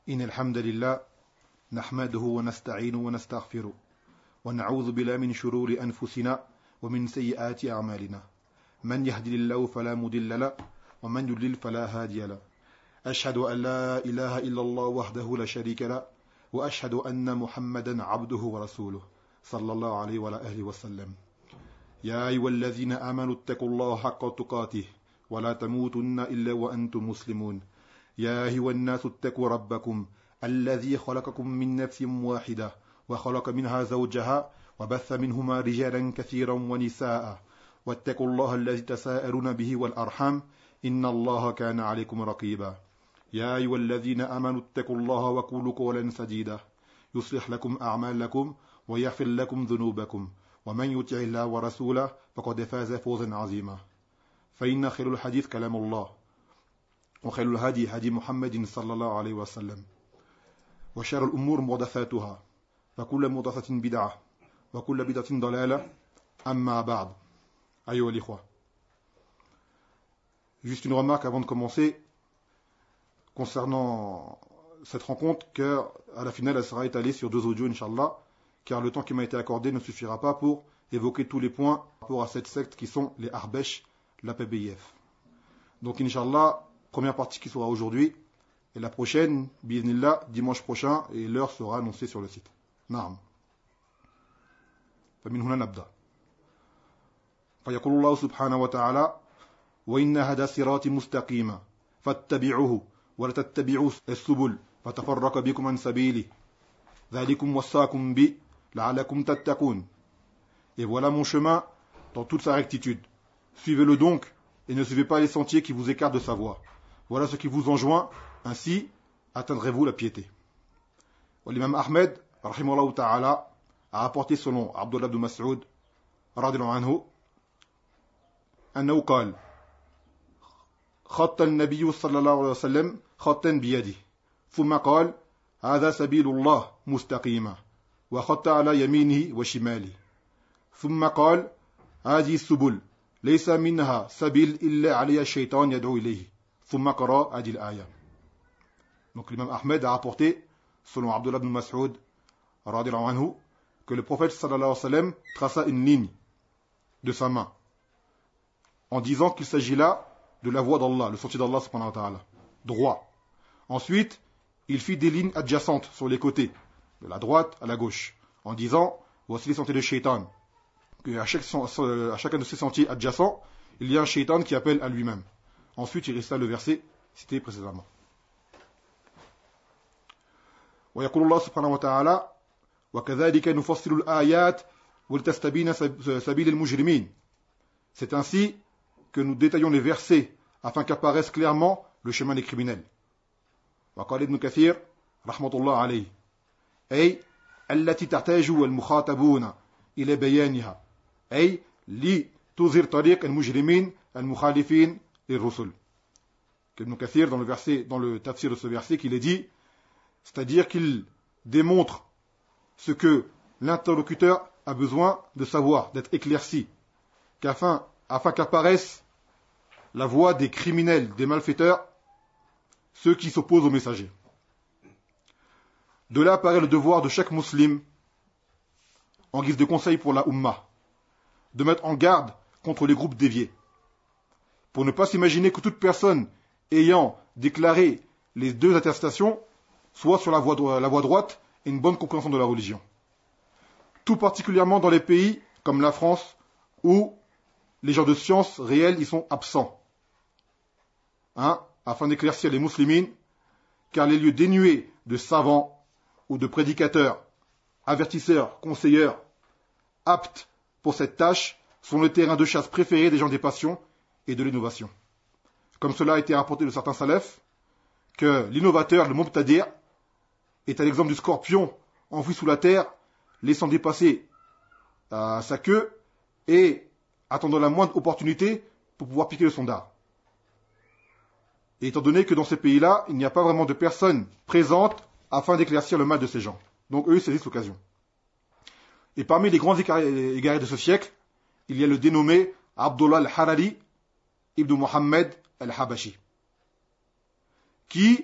إن الحمد لله نحمده ونستعينه ونستغفره ونعوذ بالله من شرور أنفسنا ومن سيئات أعمالنا من يهدي الله فلا مضل له ومن يضلل فلا هادي له أشهد أن لا إله إلا الله وحده لا شريك له وأشهد أن محمدا عبده ورسوله صلى الله عليه وعلى آله وسلم يا أيها الذين آمنوا اتقوا الله حق تقاته ولا تموتن إلا وأنتم مسلمون يا أيها الناس اتقوا ربكم الذي خلقكم من نفس واحدة وخلق منها زوجها وبث منهما رجالا كثيرا ونساء واتقوا الله الذي تساءلون به والأرحام إن الله كان عليكم رقيبا يا أيها الذين آمنوا اتقوا الله وقولوا قولا سديدا يصلح لكم أعمالكم ويغفر لكم ذنوبكم ومن يطع الله ورسوله فقد فاز فوزا عظيما فإن خير الحديث كلام الله وخير الهدي هدي محمد صلى الله عليه وسلم وشر الأمور محدثاتها فكل محدثة بدعة وكل بدعة ضلالة أما بعد أيها الإخوة. Juste une remarque avant de commencer concernant cette rencontre, qu'à la finale elle sera étalée sur 2 audios Inch'Allah, car le temps qui m'a été accordé ne suffira pas pour évoquer tous les points par rapport à cette secte qui sont les Ahbesh, la PBIF. Donc Inch'Allah, première partie qui sera aujourd'hui, et la prochaine, bi'idhnillah, dimanche prochain, et l'heure sera annoncée sur le site. Naam. فمن هنا نبدأ. فيقول الله سبحانه وتعالى: وإن هذا صراطي مستقيما فاتبعوه ولا تتبعوا السبل فتفرق بكم عن سبيله ذلكم وصاكم به لعلكم تتقون. Et voilà mon chemin dans toute sa rectitude. Suivez-le donc et ne suivez pas les sentiers qui vous écartent de sa voie. Voilà ce qui vous enjoint, ainsi atteindrez-vous la piété. L'imam Ahmed, rahimahullah ta'ala, a apporté selon Abdullah ibn Mas'ud, radiyallahu anhu, أنه قال: خط النبي صلى الله عليه وسلم خطا بيده ثم قال: هذا سبيل الله مستقيما وخط على يمينه وشماله ثم قال: هذه السبل ليس منها سبيل إلا عليها الشيطان يدعو إليه ثم قرأ هذه الآية. Donc l'imam Ahmed a rapporté selon Abdullah ibn Mas'ud radiyallahu anhu que le prophète sallallahu alayhi wa sallam traça une ligne de sa main en disant qu'il s'agit là de la voie d'Allah, le sentier d'Allah subhanahu wa ta'ala, droit. Ensuite, il fit des lignes adjacentes sur les côtés, de la droite à la gauche, en disant voici les sentiers de Shaitan. À chacun de ces sentiers adjacents, il y a un Shaitan qui appelle à lui-même. Ensuite, il récita le verset cité précédemment. ويقول الله سبحانه وتعالى: وكذلك نفصل الآيات ولتستبين سبيل المجرمين. C'est ainsi que nous détaillons les versets afin qu'apparaisse clairement le chemin des criminels. وقال ابن كثير رحمة الله عليه: أي التي تحتاج المخاطبون إلى بيانها أي لتظهر طريق المجرمين المخالفين للرسل. Ibn Kathir dans le tafsir de ce verset qu'il est dit, c'est-à-dire qu'il démontre ce que l'interlocuteur a besoin de savoir, d'être éclairci, afin qu'apparaisse la voix des criminels, des malfaiteurs, ceux qui s'opposent aux messagers. De là apparaît le devoir de chaque musulman, en guise de conseil pour la Ummah, de mettre en garde contre les groupes déviés, pour ne pas s'imaginer que toute personne ayant déclaré les 2 attestations soit sur la voie droite et une bonne compréhension de la religion. Tout particulièrement dans les pays comme la France, où les gens de science réelle y sont absents, afin d'éclaircir les musulmans, car les lieux dénués de savants ou de prédicateurs, avertisseurs, conseilleurs, aptes pour cette tâche, sont le terrain de chasse préféré des gens des passions et de l'innovation. Comme cela a été rapporté de certains salafs, que l'innovateur, le mubtadi', est à l'exemple du scorpion enfoui sous la terre, laissant dépasser sa queue et attendant la moindre opportunité pour pouvoir piquer le son dard. Et étant donné que dans ces pays-là, il n'y a pas vraiment de personnes présentes afin d'éclaircir le mal de ces gens. Donc eux, ils saisissent l'occasion. Et parmi les grands égarés de ce siècle, il y a le dénommé Abdullah al-Harari ibn Muhammad al-Habashi, qui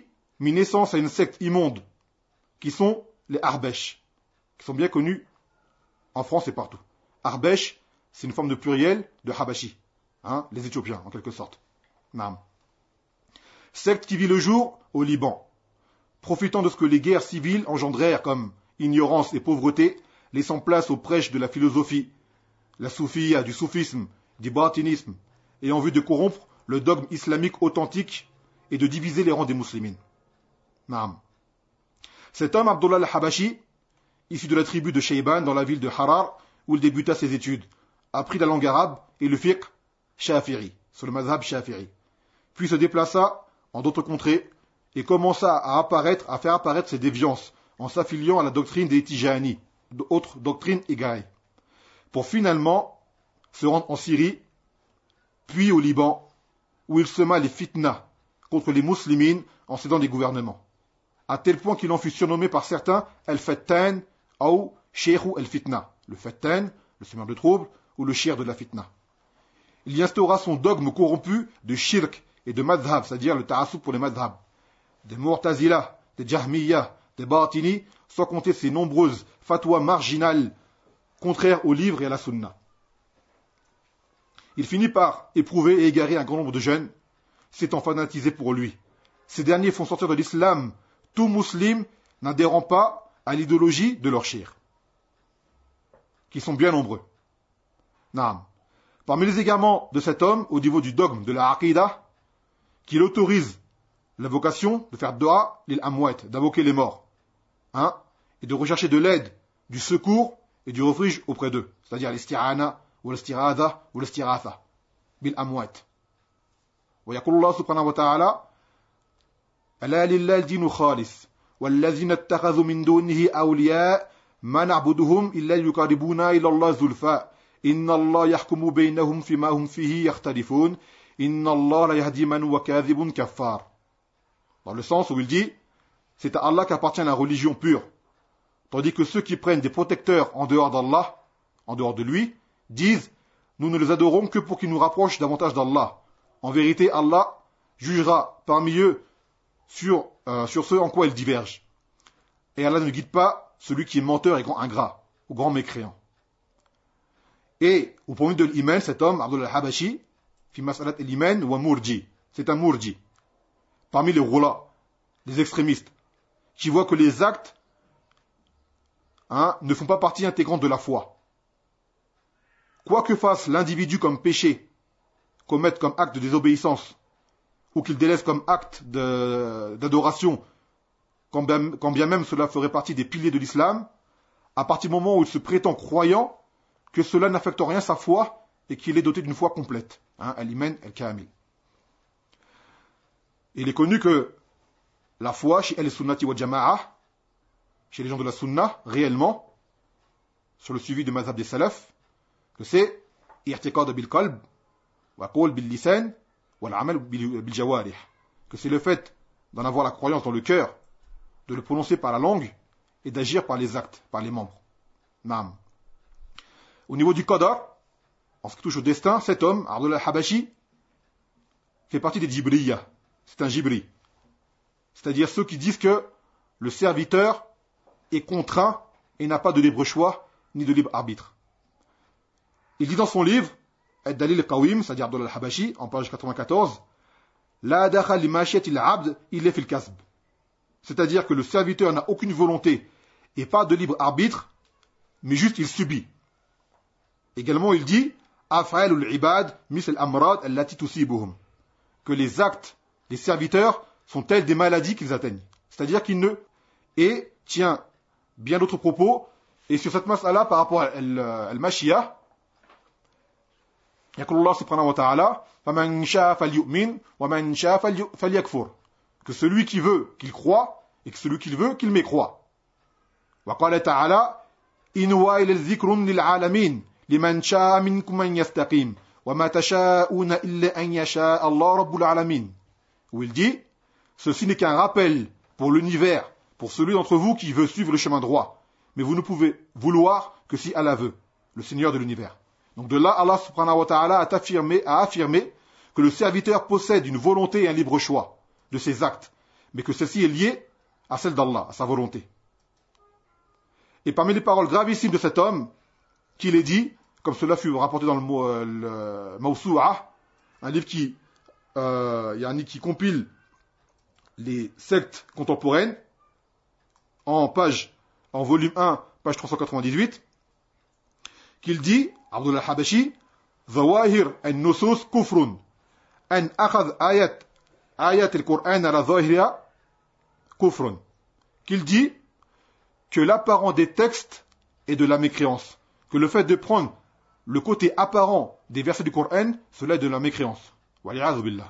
mis naissance à une secte immonde, qui sont les Arbesh, qui sont bien connus en France et partout. Arbesh, c'est une forme de pluriel de Habashi, hein, les Éthiopiens, en quelque sorte. Naam. Secte qui vit le jour au Liban, profitant de ce que les guerres civiles engendrèrent comme ignorance et pauvreté, laissant place aux prêches de la philosophie, la soufia, du soufisme, du batinisme, et en vue de corrompre le dogme islamique authentique et de diviser les rangs des musulmans. Naam. Cet homme, Abdullah al-Habashi, issu de la tribu de Shayban dans la ville de Harar, où il débuta ses études, apprit la langue arabe et le fiqh shafi'i, sur le mazhab shafi'i, puis se déplaça en d'autres contrées et commença à faire apparaître ses déviances en s'affiliant à la doctrine des Tijani, d'autres doctrines égarées, pour finalement se rendre en Syrie, puis au Liban, où il sema les fitnas contre les musulmans en cédant des gouvernements, à tel point qu'il en fut surnommé par certains El-Fattan ou Sheikh El-Fitna, le Fattan, le semeur de troubles, ou le shir de la fitna. Il y instaura son dogme corrompu de shirk et de madhab, c'est-à-dire le ta'assoub pour les madhab, des Mu'tazila, des Jahmiya, des Batini, sans compter ses nombreuses fatwas marginales contraires au livre et à la sunna. Il finit par éprouver et égarer un grand nombre de jeunes, s'étant fanatisés pour lui. Ces derniers font sortir de l'islam tout musulman n'adhérant pas à l'idéologie de leur shir, qui sont bien nombreux. Naam. Parmi les égarements de cet homme, au niveau du dogme de la aqidah, qu'il autorise l'invocation de faire dua lil amwat, d'invoquer les morts, hein, et de rechercher de l'aide, du secours et du refuge auprès d'eux, c'est-à-dire l'isti'ana ou l'isti'adha ou l'isti'atha bil amwat. Wa yaqulu Allah subhanahu wa ta'ala ala lillahi al-dinu khalis wallazina ittakhadhu min dunihi awliya ma na'buduhum illa yuqarribuna ila Allah zulfa inna Allah yahkumu baynahum fima hum fihi yakhtalifun inna Allah la yahdi man huwa kadhibun kaffar. Dans le sens où il dit, c'est à Allah qu'appartient la religion pure, tandis que ceux qui prennent des protecteurs en dehors d'Allah, en dehors de lui, disent, nous ne les adorons que pour qu'ils nous rapprochent davantage d'Allah. En vérité, Allah jugera parmi eux sur ceux en quoi ils divergent. Et Allah ne guide pas celui qui est menteur et grand ingrat, ou grand mécréant. Et au point de vue de l'iman, cet homme, Abdullah al-Habashi, fi mas'alat al-iman wa murji, c'est un murji. Parmi les roulas, les extrémistes, qui voient que les actes ne font pas partie intégrante de la foi. Quoi que fasse l'individu comme péché, commette comme acte de désobéissance, ou qu'il délaisse comme acte d'adoration, quand bien même cela ferait partie des piliers de l'islam, à partir du moment où il se prétend croyant, que cela n'affecte rien sa foi et qu'il est doté d'une foi complète. Al-Iman al-Kamil. Il est connu que la foi chez al-Sunnati wa Jama'a, chez les gens de la Sunna, réellement, sur le suivi du mazhab des salafs, que c'est i'tiqad bil qalb, wa qawl bil lisan, wa l'amal bil jawarih. Que c'est le fait d'en avoir la croyance dans le cœur, de le prononcer par la langue et d'agir par les actes, par les membres. Naam. Au niveau du qadar, en ce qui touche au destin, cet homme, Abdullah al-Habashi, fait partie des Jibriyya. C'est un Jibri. C'est-à-dire ceux qui disent que le serviteur est contraint et n'a pas de libre choix ni de libre arbitre. Il dit dans son livre, Ad-Dalil al-Qawim, c'est-à-dire Abdullah al-Habashi, en page 94, La dakhal li mashiyati al-abd illa fil kasb. C'est-à-dire que le serviteur n'a aucune volonté et pas de libre arbitre, mais juste il subit. Également, il dit, Af'alul ibad misl amrad allati tusibuhum. Que les actes des serviteurs sont tels des maladies qu'ils atteignent. C'est-à-dire qu'ils ne... Et tient bien d'autres propos. Et sur cette mas'ala, par rapport à al-Mashiyah, yaqul Allah subhanahu wa ta'ala, فَمَنْ شَاءَ فَلْيُؤْمِنْ وَمَنْ شَاءَ فَلْيَكْفُرْ. Que celui qui veut, qu'il croit, et que celui qui veut, qu'il mécroit. وَقَالَ تَعَالَى إِنْ هُوَ إِلَّا ذِكْرٌ لِلْعَالَمِينَ لِمَنْ شَاءَ مِنْكُمْ أَنْ يَسْتَقِيمَ وَمَا تَشَاءُونَ إِلَّا أَنْ يَشَاءَ اللَّهُ رَبُّ الْعَالَمِينَ. Où il dit, ceci n'est qu'un rappel pour l'univers, pour celui d'entre vous qui veut suivre le chemin droit. Mais vous ne pouvez vouloir que si Allah veut, le Seigneur de l'univers. Donc de là, Allah subhanahu wa ta'ala a affirmé que le serviteur possède une volonté et un libre choix de ses actes. mais que celle-ci est liée à celle d'Allah, à sa volonté. Et parmi les paroles gravissimes de cet homme, qu'il est dit, comme cela fut rapporté dans le Mawsu'ah, un livre qui compile les sectes contemporaines, en volume 1, page 398, qu'il dit, Abdullah al-Habashi, Zawahir al-Nusus kufrun, an akhadh ayat al-Qur'an ala zahiriha kufrun. Qu'il dit que l'apparent des textes est de la mécréance, que le fait de prendre le côté apparent des versets du Coran, cela est de la mécréance. Wali'adhu billah.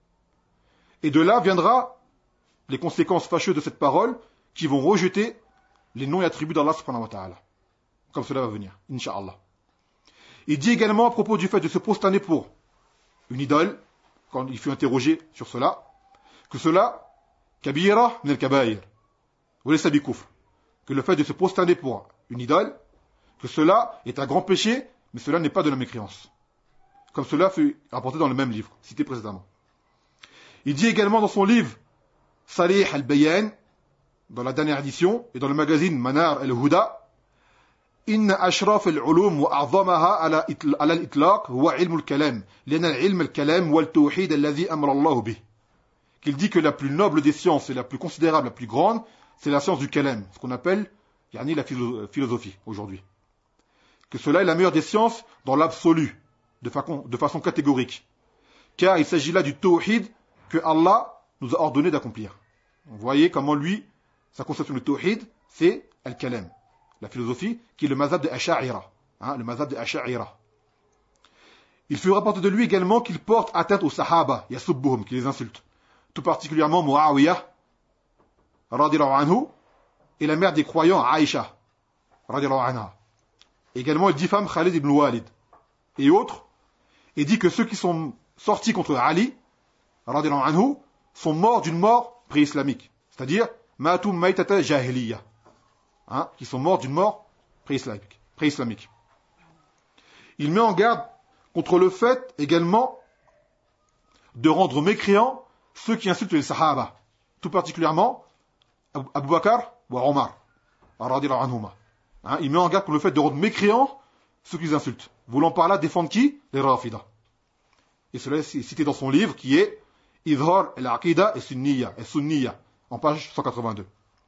Et de là viendra les conséquences fâcheuses de cette parole qui vont rejeter les noms et attributs d'Allah subhanahu wa ta'ala. Comme cela va venir, incha'Allah. Il dit également à propos du fait de se prosterner pour une idole, quand il fut interrogé sur cela, que cela, kabira min al-kabair, wa laysa bi kufr, que le fait de se prosterner pour une idole, que cela est un grand péché, mais cela n'est pas de la mécréance. Comme cela fut rapporté dans le même livre, cité précédemment. Il dit également dans son livre, Salih al-Bayan, dans la dernière édition, et dans le magazine Manar al-Huda, إن أشراف العلوم وأعظمها على الإطلاق هو علم الكلام لأن علم الكلام هو التوحيد الذي أمر الله به. Qu'il dit que la plus noble des sciences et la plus considérable, la plus grande, c'est la science du kalam, ce qu'on appelle la philosophie aujourd'hui. Que cela est la meilleure des sciences dans l'absolu, de façon catégorique. Car il s'agit là du tawhid que Allah nous a ordonné d'accomplir. Vous voyez comment lui, sa conception de tawhid, c'est al-kalam. La philosophie, qui est le mazhab de Ash'a'ira. Le mazhab de Ash'a'ira. Il fut rapporté de lui également qu'il porte atteinte aux sahaba, yasubbuhum, qui les insulte. Tout particulièrement Muawiyah, radiyallahu anhu, et la mère des croyants, Aïcha, radiyallahu anha. Également, il diffame Khalid ibn Walid, et autres, et dit que ceux qui sont sortis contre Ali, radiyallahu anhu, sont morts d'une mort pré-islamique. C'est-à-dire, matum maitata jahiliya. Qui sont morts d'une mort pré-islamique. Il met en garde contre le fait également de rendre mécréants ceux qui insultent les sahaba, tout particulièrement Abu Bakr ou Omar, radiyallahu anhuma. Il met en garde contre le fait de rendre mécréants ceux qui les insultent, voulant par là défendre qui? Les Rafida. Et cela est cité dans son livre qui est Idhar al-Aqida et Sunniya, en page 182.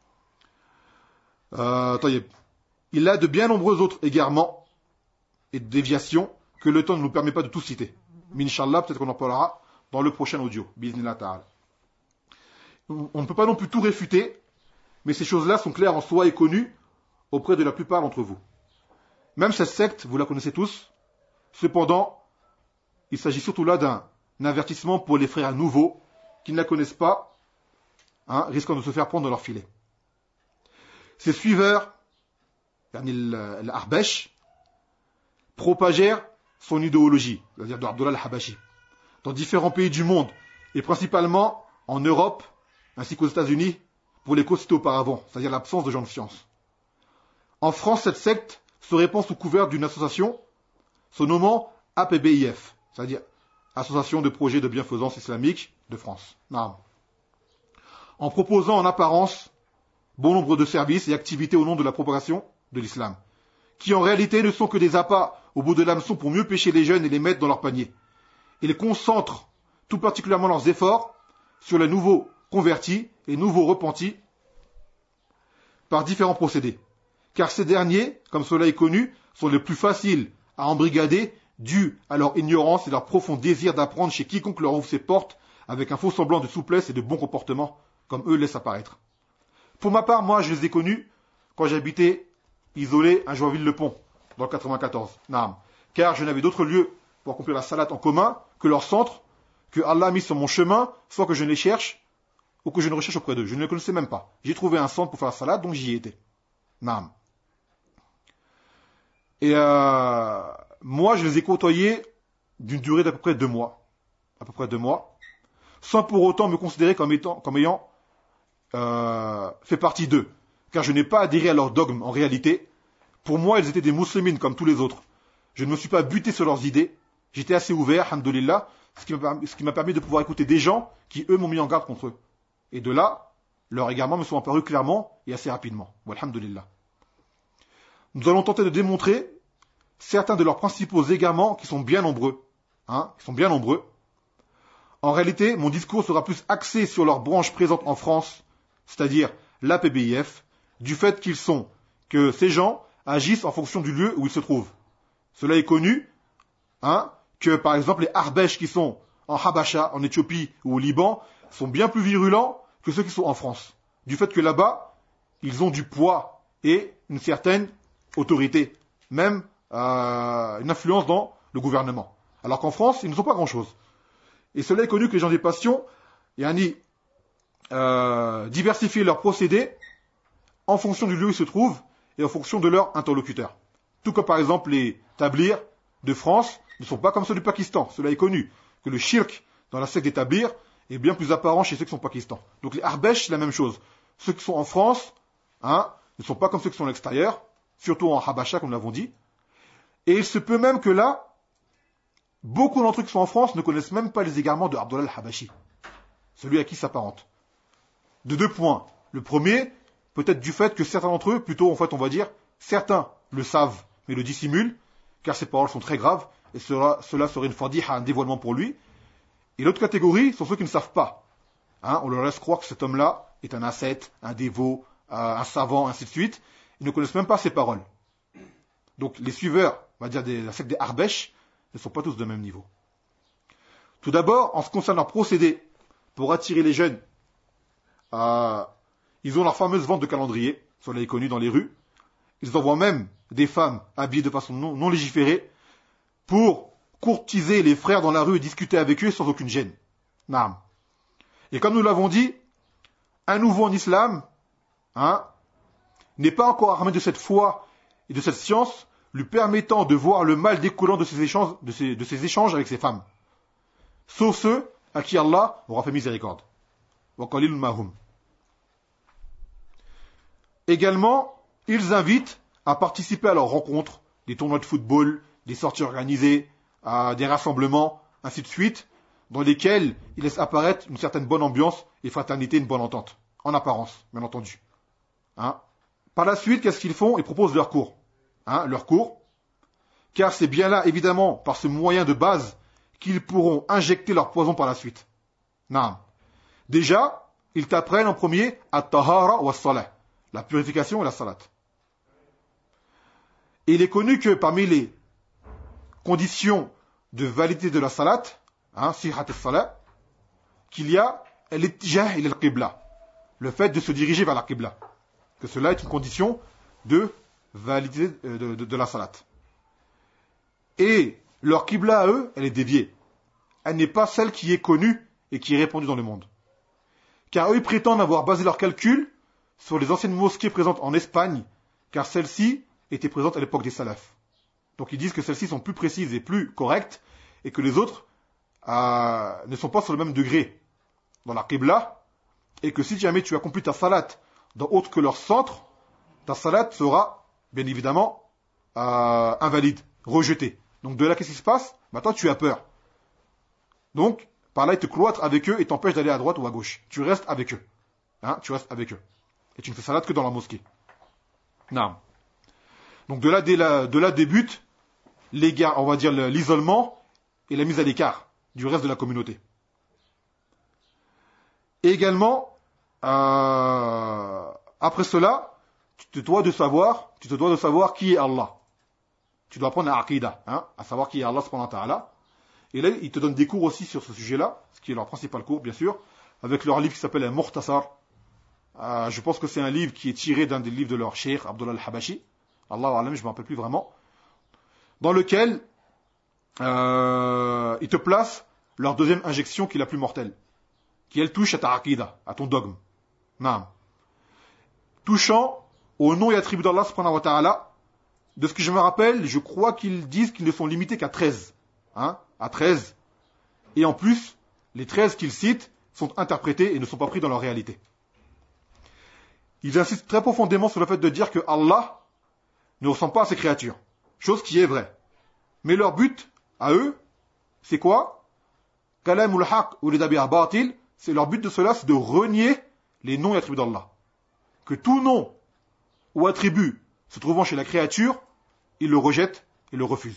Il a de bien nombreux autres égarements et déviations que le temps ne nous permet pas de tout citer. Mais Inch'Allah, peut-être qu'on en parlera dans le prochain audio. Bi'idhnillah ta'ala. On ne peut pas non plus tout réfuter, mais ces choses-là sont claires en soi et connues auprès de la plupart d'entre vous. Même cette secte, vous la connaissez tous. Cependant, il s'agit surtout là d'un avertissement pour les frères nouveaux qui ne la connaissent pas, risquant de se faire prendre dans leur filet. Ses suiveurs, l'Arbesh, propagèrent son idéologie, c'est-à-dire de Abdullah al-Habashi, dans différents pays du monde, et principalement en Europe, ainsi qu'aux États-Unis, pour les causes citées auparavant, c'est-à-dire l'absence de gens de science. En France, cette secte se répand sous couvert d'une association se nommant APBIF, c'est-à-dire Association de projets de bienfaisance islamique de France. En proposant en apparence bon nombre de services et activités au nom de la propagation de l'islam, qui en réalité ne sont que des appâts au bout de l'hameçon pour mieux pêcher les jeunes et les mettre dans leur panier. Ils concentrent tout particulièrement leurs efforts sur les nouveaux convertis et nouveaux repentis par différents procédés. Car ces derniers, comme cela est connu, sont les plus faciles à embrigader dû à leur ignorance et leur profond désir d'apprendre chez quiconque leur ouvre ses portes avec un faux semblant de souplesse et de bon comportement, comme eux laissent apparaître. Pour ma part, moi, je les ai connus quand j'habitais isolé à Joinville-le-Pont, dans le 94. Car je n'avais d'autre lieu pour accomplir la salate en commun que leur centre, que Allah a mis sur mon chemin, soit que je les cherche, ou que je ne recherche auprès d'eux. Je ne les connaissais même pas. J'ai trouvé un centre pour faire la salade, donc j'y étais. Et moi, je les ai côtoyés d'une durée d'à peu près 2 mois. Sans pour autant me considérer comme ayant fait partie d'eux. Car je n'ai pas adhéré à leur dogme en réalité. Pour moi, ils étaient des musulmans comme tous les autres. Je ne me suis pas buté sur leurs idées. J'étais assez ouvert, alhamdoulilah, ce qui m'a permis de pouvoir écouter des gens qui, eux, m'ont mis en garde contre eux. Et de là, leurs égarements me sont apparus clairement et assez rapidement. Walhamdulillah. Nous allons tenter de démontrer certains de leurs principaux égarements qui sont bien nombreux. Qui sont bien nombreux. En réalité, mon discours sera plus axé sur leurs branches présentes en France, c'est-à-dire la PBIF, du fait que ces gens agissent en fonction du lieu où ils se trouvent. Cela est connu, que par exemple les Arbesh qui sont en Habasha, en Éthiopie ou au Liban, sont bien plus virulents que ceux qui sont en France. Du fait que là-bas, ils ont du poids et une certaine autorité, même une influence dans le gouvernement. Alors qu'en France, ils ne sont pas grand-chose. Et cela est connu que les gens des passions, diversifient leurs procédés en fonction du lieu où ils se trouvent et en fonction de leur interlocuteur. Tout comme par exemple les tablirs de France ne sont pas comme ceux du Pakistan. Cela est connu, que le shirk dans la secte des tablirs est bien plus apparent chez ceux qui sont au Pakistan. Donc les Arbesh, c'est la même chose. Ceux qui sont en France ne sont pas comme ceux qui sont à l'extérieur, surtout en Habasha, comme nous l'avons dit. Et il se peut même que là, beaucoup d'entre eux qui sont en France ne connaissent même pas les égarements de Abdullah al-Habashi, celui à qui s'apparente. De 2 points. Le premier, peut-être du fait que certains d'entre eux, plutôt en fait on va dire, certains le savent, mais le dissimulent, car ces paroles sont très graves, et cela serait une fadiha, un dévoilement pour lui. Et l'autre catégorie sont ceux qui ne savent pas. On leur laisse croire que cet homme-là est un ascète, un dévot, un savant, ainsi de suite. Ils ne connaissent même pas ces paroles. Donc les suiveurs, on va dire de la secte des Arbesh, ne sont pas tous de même niveau. Tout d'abord, en ce qui concerne leur procédé, pour attirer les jeunes, ils ont leur fameuse vente de calendrier, cela est connu dans les rues. Ils envoient même des femmes habillées de façon non légiférée pour courtiser les frères dans la rue et discuter avec eux sans aucune gêne. Naam. Et comme nous l'avons dit, un nouveau en islam n'est pas encore armé de cette foi et de cette science lui permettant de voir le mal découlant de ces échanges avec ces femmes. Sauf ceux à qui Allah aura fait miséricorde. Wa qalilun mahum. Également, ils invitent à participer à leurs rencontres, des tournois de football, des sorties organisées, des rassemblements, ainsi de suite, dans lesquels ils laissent apparaître une certaine bonne ambiance et fraternité, une bonne entente. En apparence, bien entendu. Par la suite, qu'est-ce qu'ils font? Ils proposent leur cours. Leur cours. Car c'est bien là, évidemment, par ce moyen de base, qu'ils pourront injecter leur poison par la suite. Naam. Déjà, ils t'apprennent en premier at-tahara wa salah, la purification et la salat. Et il est connu que parmi les conditions de validité de la salat, sihat al-salat, qu'il y a al-ittijah ila al-qibla, le fait de se diriger vers la qibla. Que cela est une condition de validité de la salat. Et leur qibla à eux, elle est déviée. Elle n'est pas celle qui est connue et qui est répandue dans le monde. Car eux, ils prétendent avoir basé leurs calculs sur les anciennes mosquées présentes en Espagne, car celles-ci étaient présentes à l'époque des salafs. Donc ils disent que celles-ci sont plus précises et plus correctes, et que les autres ne sont pas sur le même degré dans la qibla, et que si jamais tu accomplis ta salat dans autre que leur centre, ta salat sera, bien évidemment, invalide, rejetée. Donc de là, qu'est-ce qui se passe? Toi, tu as peur. Donc, par là, ils te cloîtrent avec eux et t'empêchent d'aller à droite ou à gauche. Tu restes avec eux. Tu restes avec eux. Et tu ne fais salat que dans la mosquée. Non. Donc de là débute on va dire l'isolement et la mise à l'écart du reste de la communauté. Et également, après cela, tu te dois de savoir qui est Allah. Tu dois apprendre à Aqidah, à savoir qui est Allah subhanahu wa ta'ala. Et là, ils te donnent des cours aussi sur ce sujet-là, ce qui est leur principal cours, bien sûr, avec leur livre qui s'appelle un Mukhtasar. Je pense que c'est un livre qui est tiré d'un des livres de leur cheikh, Abdullah al-Habashi. Allahu alam, je ne me rappelle plus vraiment. Dans lequel ils te placent leur deuxième injection qui est la plus mortelle. Qui elle touche à ta aqidah, à ton dogme. Naam. Touchant au nom et attributs d'Allah subhanahu wa ta'ala, de ce que je me rappelle, je crois qu'ils disent qu'ils ne sont limités qu'à 13. À 13. Et en plus, les 13 qu'ils citent sont interprétés et ne sont pas pris dans leur réalité. Ils insistent très profondément sur le fait de dire que Allah ne ressemble pas à ses créatures. Chose qui est vraie. Mais leur but, à eux, c'est quoi? Kalamul haq ou les dabir batil, c'est leur but de cela, c'est de renier les noms et attributs d'Allah. Que tout nom ou attribut se trouvant chez la créature, il le rejette et le refuse.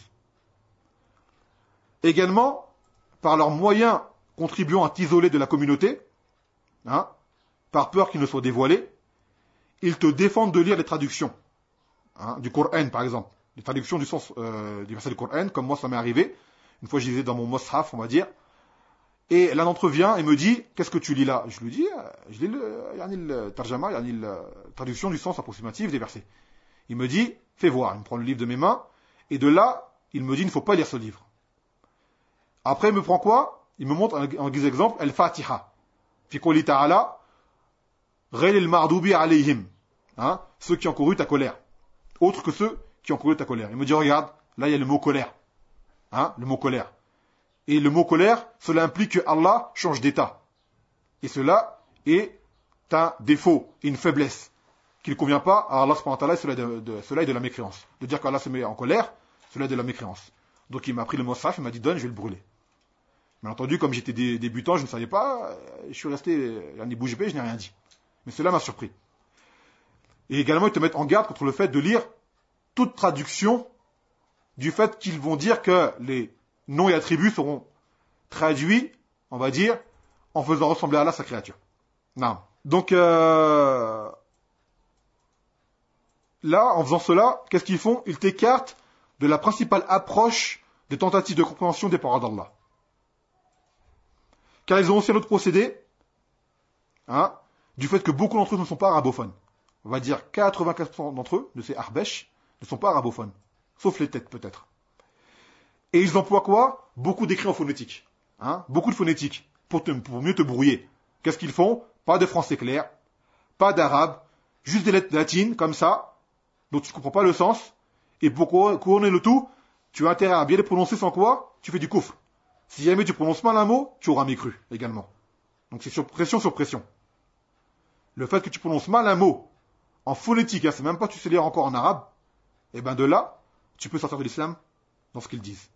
Également, par leurs moyens contribuant à t'isoler de la communauté, hein, par peur qu'il ne soit dévoilé, ils te défendent de lire les traductions, hein, du Coran par exemple, les traductions du sens du verset du Coran, comme moi ça m'est arrivé. Une fois je lisais dans mon mushaf, on va dire, et l'un d'entre eux vient et me dit, qu'est-ce que tu lis là? Je lui dis, je lis le tarjama, la traduction du sens approximatif des versets. Il me dit, fais voir. Il me prend le livre de mes mains, et de là, il me dit, il ne faut pas lire ce livre. Après, il me prend quoi? Il me montre en guise d'exemple, Al-Fatiha. Fi qawli ta'ala, Ghayril mardoubi alayhim. Hein, ceux qui ont couru ta colère. Autres que ceux qui ont couru ta colère. Il me dit, regarde, là il y a le mot colère. Hein, le mot colère. Et le mot colère, cela implique que Allah change d'état. Et cela est un défaut et une faiblesse qui ne convient pas à Allah subhanahu wa ta'ala, et cela est de la mécréance. De dire qu'Allah se met en colère, cela est de la mécréance. Donc il m'a pris le mushaf, il m'a dit donne, je vais le brûler. Bien entendu, comme j'étais débutant, je ne savais pas, je suis resté bouche bée, je n'ai rien dit. Mais cela m'a surpris. Et également, ils te mettent en garde contre le fait de lire toute traduction du fait qu'ils vont dire que les noms et attributs seront traduits, on va dire, en faisant ressembler à Allah sa créature. Non. Donc, là, en faisant cela, qu'est-ce qu'ils font? Ils t'écartent de la principale approche des tentatives de compréhension des paroles d'Allah. Car ils ont aussi un autre procédé, hein, du fait que beaucoup d'entre eux ne sont pas arabophones. On va dire 95% d'entre eux, de ces Arbesh, ne sont pas arabophones. Sauf les têtes, peut-être. Et ils emploient quoi? Beaucoup d'écrits en phonétique. Hein, beaucoup de phonétique, pour mieux te brouiller. Qu'est-ce qu'ils font? Pas de français clair, pas d'arabe, juste des lettres latines, comme ça, dont tu ne comprends pas le sens. Et pour couronner le tout, tu as intérêt à bien les prononcer sans quoi? Tu fais du coufre. Si jamais tu prononces mal un mot, tu auras mécru également. Donc c'est sur pression sur pression. Le fait que tu prononces mal un mot en phonétique, hein, c'est même pas que tu sais lire encore en arabe, et ben de là, tu peux sortir de l'islam dans ce qu'ils disent.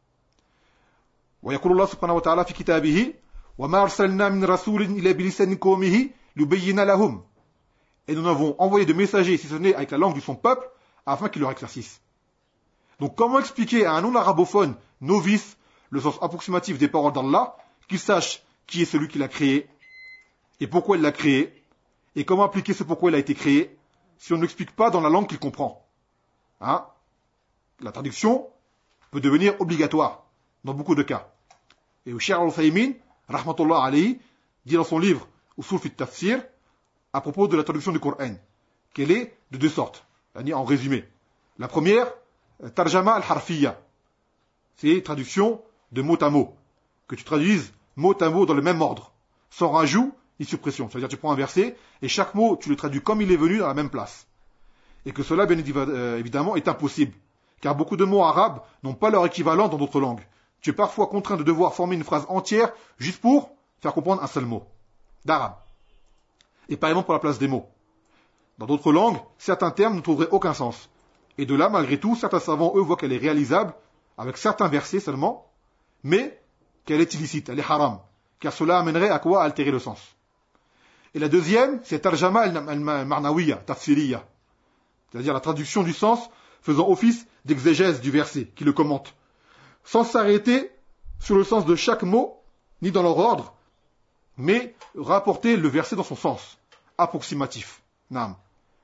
ويقول الله سبحانه وتعالى في كتابه وما أرسلنا من رسول إلا بلسان قومه ليبين لهم. Et nous avons envoyé de messagers, si ce n'est avec la langue de son peuple, afin qu'il leur éclaircisse. Donc comment expliquer à un non-arabophone novice le sens approximatif des paroles d'Allah, qu'il sache qui est celui qui l'a créé, et pourquoi il l'a créé, et comment appliquer ce pourquoi il a été créé, si on ne l'explique pas dans la langue qu'il comprend. Hein? La traduction peut devenir obligatoire, dans beaucoup de cas. Et Cheikh Al-Uthaymin, rahmatullah alayhi, dit dans son livre Usul fi Tafsir, à propos de la traduction du Coran, qu'elle est de deux sortes, en résumé. La première, Tarjama al-Harfiyya, c'est traduction de mot à mot, que tu traduises mot à mot dans le même ordre, sans rajout ni suppression. C'est-à-dire tu prends un verset et chaque mot tu le traduis comme il est venu à la même place. Et que cela, bien évidemment, est impossible, car beaucoup de mots arabes n'ont pas leur équivalent dans d'autres langues. Tu es parfois contraint de devoir former une phrase entière juste pour faire comprendre un seul mot d'arabe. Et pareillement pour la place des mots. Dans d'autres langues, certains termes ne trouveraient aucun sens. Et de là, malgré tout, certains savants, eux, voient qu'elle est réalisable avec certains versets seulement, mais qu'elle est illicite, elle est haram, car cela amènerait à quoi? À altérer le sens. Et la deuxième, c'est Tarjama al-Marnawiya, Tafsiriya, c'est-à-dire la traduction du sens faisant office d'exégèse du verset, qui le commente, sans s'arrêter sur le sens de chaque mot, ni dans leur ordre, mais rapporter le verset dans son sens, approximatif. Naam.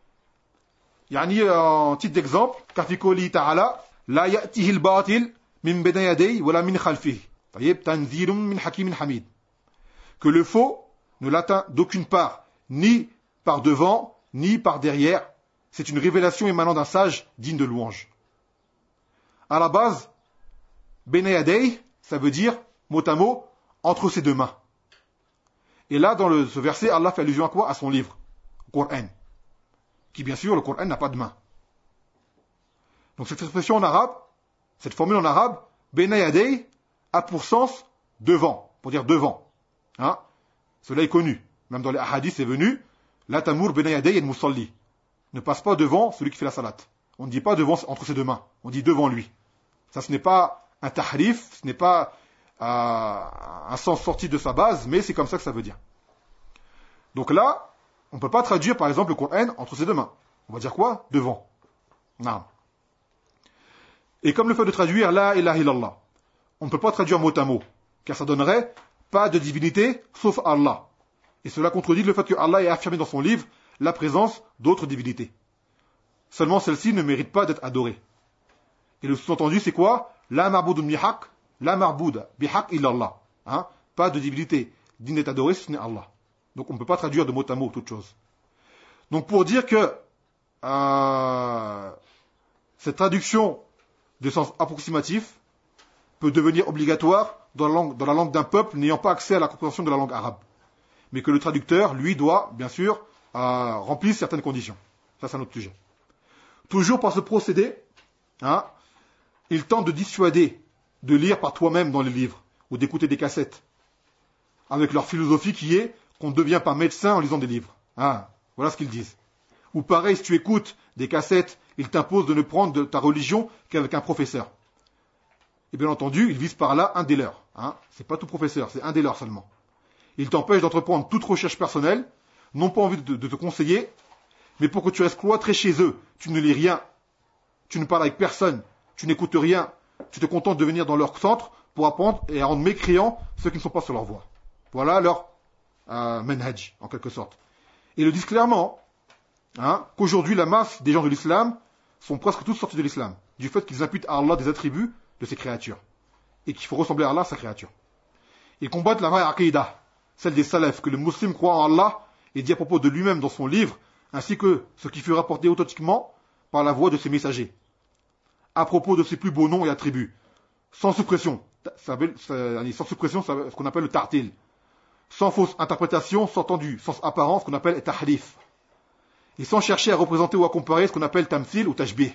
Yani, en titre d'exemple, Kafikoli ta'ala, la ya'tihi al-batil min bayna yadayhi wala min khalfihi. Tayyib tanzilun min hakimin hamid. Que le faux ne l'atteint d'aucune part, ni par devant, ni par derrière. C'est une révélation émanant d'un sage digne de louange. À la base, bayna yadayhi, ça veut dire, mot à mot, entre ses deux mains. Et là, dans ce verset, Allah fait allusion à quoi? À son livre, au Coran. Qui, bien sûr, le Coran n'a pas de main. Donc cette expression en arabe, cette formule en arabe, Bena Yadei, a pour sens devant, pour dire devant. Hein? Cela est connu. Même dans les hadiths, c'est venu, La tamour Bena Yadei al-Musalli. Ne passe pas devant celui qui fait la salat. On ne dit pas devant entre ses deux mains. On dit devant lui. Ça, ce n'est pas un tahrif, ce n'est pas un sens sorti de sa base, mais c'est comme ça que ça veut dire. Donc là, On ne peut pas traduire, par exemple, le Coran entre ses deux mains. On va dire quoi? Devant. Non. Et comme le fait de traduire la ilaha illallah, on ne peut pas traduire mot à mot, car ça donnerait pas de divinité sauf Allah. Et cela contredit le fait que Allah ait affirmé dans son livre la présence d'autres divinités. Seulement celles-ci ne méritent pas d'être adorées. Et le sous-entendu c'est quoi? La ma'boudun bihaq, la ma'bouda bihaq illallah. Hein? Pas de divinité digne d'être adorée si ce n'est Allah. Donc on ne peut pas traduire de mot à mot toute chose. Donc pour dire que cette traduction de sens approximatif peut devenir obligatoire dans la langue d'un peuple n'ayant pas accès à la compréhension de la langue arabe. Mais que le traducteur, lui, doit, bien sûr, remplir certaines conditions. Ça, c'est un autre sujet. Toujours par ce procédé, hein, il tente de dissuader de lire par toi-même dans les livres ou d'écouter des cassettes, avec leur philosophie qui est qu'on ne devient pas médecin en lisant des livres. Hein, voilà ce qu'ils disent. Ou pareil, si tu écoutes des cassettes, ils t'imposent de ne prendre de ta religion qu'avec un professeur. Et bien entendu, ils visent par là un des leurs. Hein. C'est pas tout professeur, c'est un des leurs seulement. Ils t'empêchent d'entreprendre toute recherche personnelle, non pas envie de te conseiller, mais pour que tu restes cloîtré chez eux. Tu ne lis rien, tu ne parles avec personne, tu n'écoutes rien, tu te contentes de venir dans leur centre pour apprendre et à rendre mécréants ceux qui ne sont pas sur leur voie. Voilà leur manhaj, en quelque sorte. Et ils le disent clairement, hein, qu'aujourd'hui la masse des gens de l'islam sont presque tous sortis de l'islam, du fait qu'ils imputent à Allah des attributs de ses créatures, et qu'il faut ressembler à Allah, sa créature. Ils combattent la vraie aqidah, celle des salafs, que le musulman croit en Allah et dit à propos de lui-même dans son livre, ainsi que ce qui fut rapporté authentiquement par la voix de ses messagers, à propos de ses plus beaux noms et attributs, sans suppression, sans suppression, ce qu'on appelle le tartil, sans fausse interprétation, sortant du sens apparent, ce qu'on appelle tahrif, et sans chercher à représenter ou à comparer, ce qu'on appelle tamthil ou tashbih,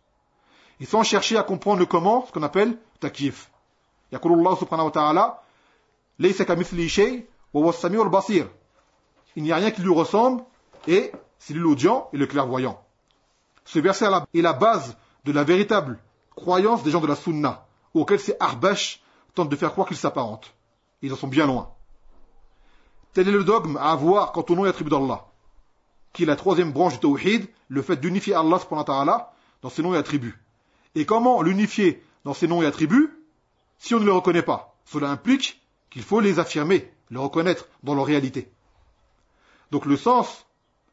et sans chercher à comprendre le comment, ce qu'on appelle takif. Yaqulu Allah subhanahu wa ta'ala, laysa kamithlihi shay wa huwa as-sami'ul basir. Il n'y a rien qui lui ressemble, et c'est lui l'audient et le clairvoyant. Ce verset est la base de la véritable croyance des gens de la sunna, auquel ces Ahbash tentent de faire croire qu'ils s'apparentent. Ils en sont bien loin. Tel est le dogme à avoir quant au nom et attribut d'Allah, qui est la troisième branche du tawhid, le fait d'unifier Allah subhanahu wa ta'ala dans ses noms et attributs. Et comment l'unifier dans ses noms et attributs si on ne le reconnaît pas? Cela implique qu'il faut les affirmer, le reconnaître dans leur réalité. Donc le sens,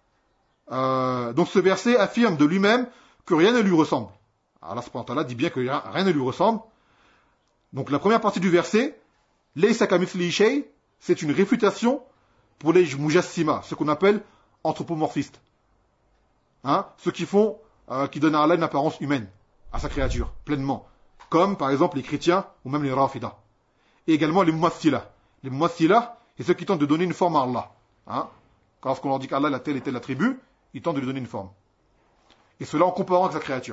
donc ce verset affirme de lui-même que rien ne lui ressemble. Allah subhanahu wa ta'ala dit bien que rien ne lui ressemble. Donc la première partie du verset, Laysa kamithlihi shay, c'est une réfutation pour les mujassima, ce qu'on appelle anthropomorphistes. Hein, ceux qui donnent à Allah une apparence humaine, à sa créature, pleinement. Comme par exemple les chrétiens ou même les rafidah. Et également les mumathila. Les mumathila, c'est ceux qui tentent de donner une forme à Allah. Hein, quand on leur dit qu'Allah a tel et tel attribut, ils tentent de lui donner une forme. Et cela en comparant avec sa créature.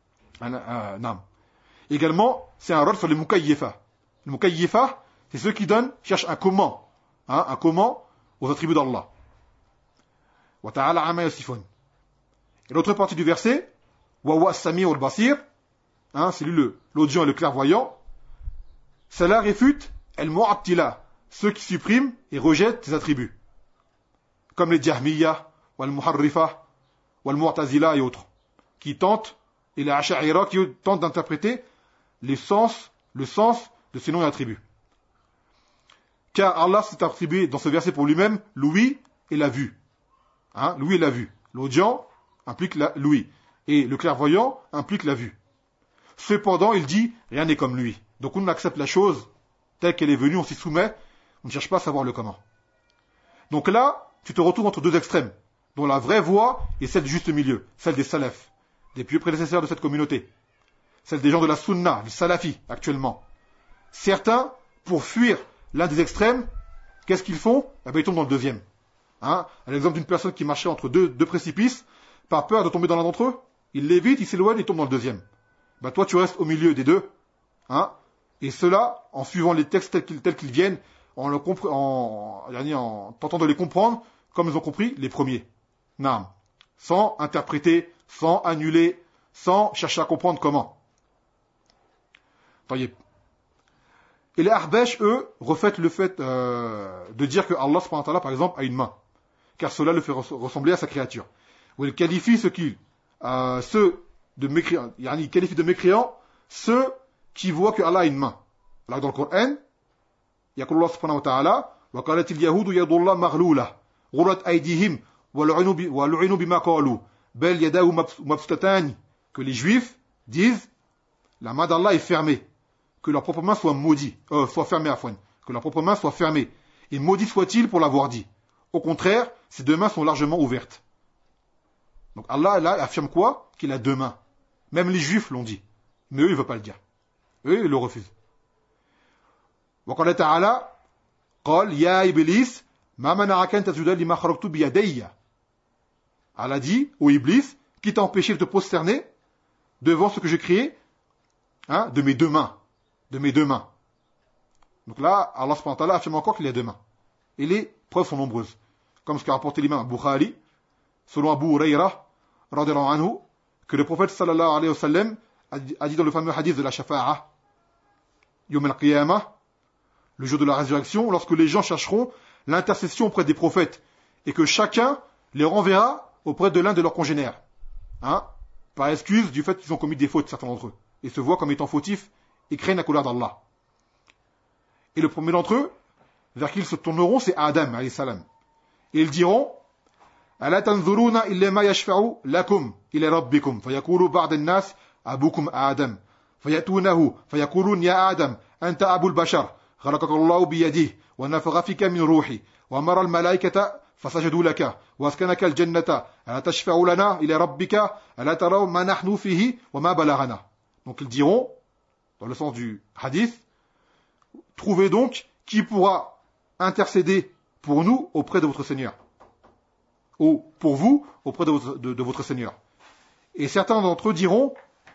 Également, c'est un rôle sur les mukayyifa. Les mukayyifa, c'est ceux qui cherchent un comment. Hein, un comment aux attributs d'Allah. Wa ta'ala amma yasifun. Et l'autre partie du verset, wa huwa as-sami'ul basir, hein, c'est lui l'audient et le clairvoyant. Cela réfute al-mu'attila, ceux qui suppriment et rejettent ses attributs. Comme les Jahmiya, wal Muharrifa, wal Mu'tazila et autres, qui tentent, et les Ash'ira qui tentent d'interpréter le sens de ces noms et attributs. Car Allah s'est attribué dans ce verset pour lui-même l'ouïe et la vue. Hein, l'ouïe et la vue. L'audient implique l'ouïe. Et le clairvoyant implique la vue. Cependant, il dit, rien n'est comme lui. Donc on accepte la chose telle qu'elle est venue, on s'y soumet, on ne cherche pas à savoir le comment. Donc là, tu te retrouves entre deux extrêmes, dont la vraie voie est celle du juste milieu, celle des salafs, des pieux prédécesseurs de cette communauté, celle des gens de la sunna, les salafis actuellement. Certains, pour fuir l'un des extrêmes, qu'est-ce qu'ils font? Eh bien, ils tombent dans le deuxième. Hein, à l'exemple d'une personne qui marchait entre deux précipices, par peur de tomber dans l'un d'entre eux, il l'évite, il s'éloigne, il tombe dans le deuxième. Ben, toi, tu restes au milieu des deux. Hein, et cela, en suivant les textes tels qu'ils viennent, en tentant de les comprendre, comme ils ont compris les premiers. Naam. Sans interpréter, sans annuler, sans chercher à comprendre comment. Et les Ahbash, eux, reflètent le fait de dire que Allah, subhanahu wa ta'ala, par exemple, a une main. car cela le fait ressembler à sa créature. Ou il qualifie ceux de mécréants, il qualifie de mécréants ceux qui voient que Allah a une main. Alors dans le Coran, يقول الله سبحانه وتعالى وقالت اليهود يد الله مغلولة غلت أيديهم ولعنوا بما قالوا بل يداه مبسوطتان, que les juifs disent la main d'Allah est fermée, que leur propre main soit soit fermée à Fouane, que leur propre main soit fermée, et maudit soit-il pour l'avoir dit. Au contraire, ses deux mains sont largement ouvertes. Donc Allah là, affirme quoi? Qu'il a deux mains. Même les juifs l'ont dit. Mais eux, ils ne veulent pas le dire. Eux, ils le refusent. وقال تعالى قال يا إبليس ما منعك أن تسجد لما خلقت بيدي. Allah dit, ô Iblis, qui t'a empêché de te prosterner devant ce que j'ai créé, de mes deux mains. De mes deux mains. Donc là, Allah subhanahu wa ta'ala affirme encore qu'il a deux mains. Et les preuves sont nombreuses. Comme ce qu'a rapporté l'imam Bukhari, selon Abu Huraira, radiyallahu anhu, que le prophète sallallahu alayhi wa sallam a dit dans le fameux hadith de la shafa'a, Yom al-Qiyamah, le jour de la résurrection, lorsque les gens chercheront l'intercession auprès des prophètes, et que chacun les renverra auprès de l'un de leurs congénères, par excuse du fait qu'ils ont commis des fautes, certains d'entre eux, et se voient comme étant fautifs, et craignent la colère d'Allah. Et le premier d'entre eux, vers qui ils se tourneront, c'est Adam, alayhi salam. Et ils diront, ألا تنظرون إلا ما يشفع لكم إلى ربكم فيقول بعض الناس أبوكم آدم فيأتونه فيقولون يا آدم أنت أبو البشر خلقك الله بيده ونفخ فيك من روحي وأمر الملائكة فسجدوا لك واسكنك الجنة ألا تشفع لنا إلى ربك ألا تروا ما نحن فيه وما بلغنا. Donc ils diront, dans le sens du hadith, trouvez donc qui pourra intercéder pour nous auprès de votre Seigneur. Ou pour vous, auprès de votre Seigneur. Et certains d'entre eux diront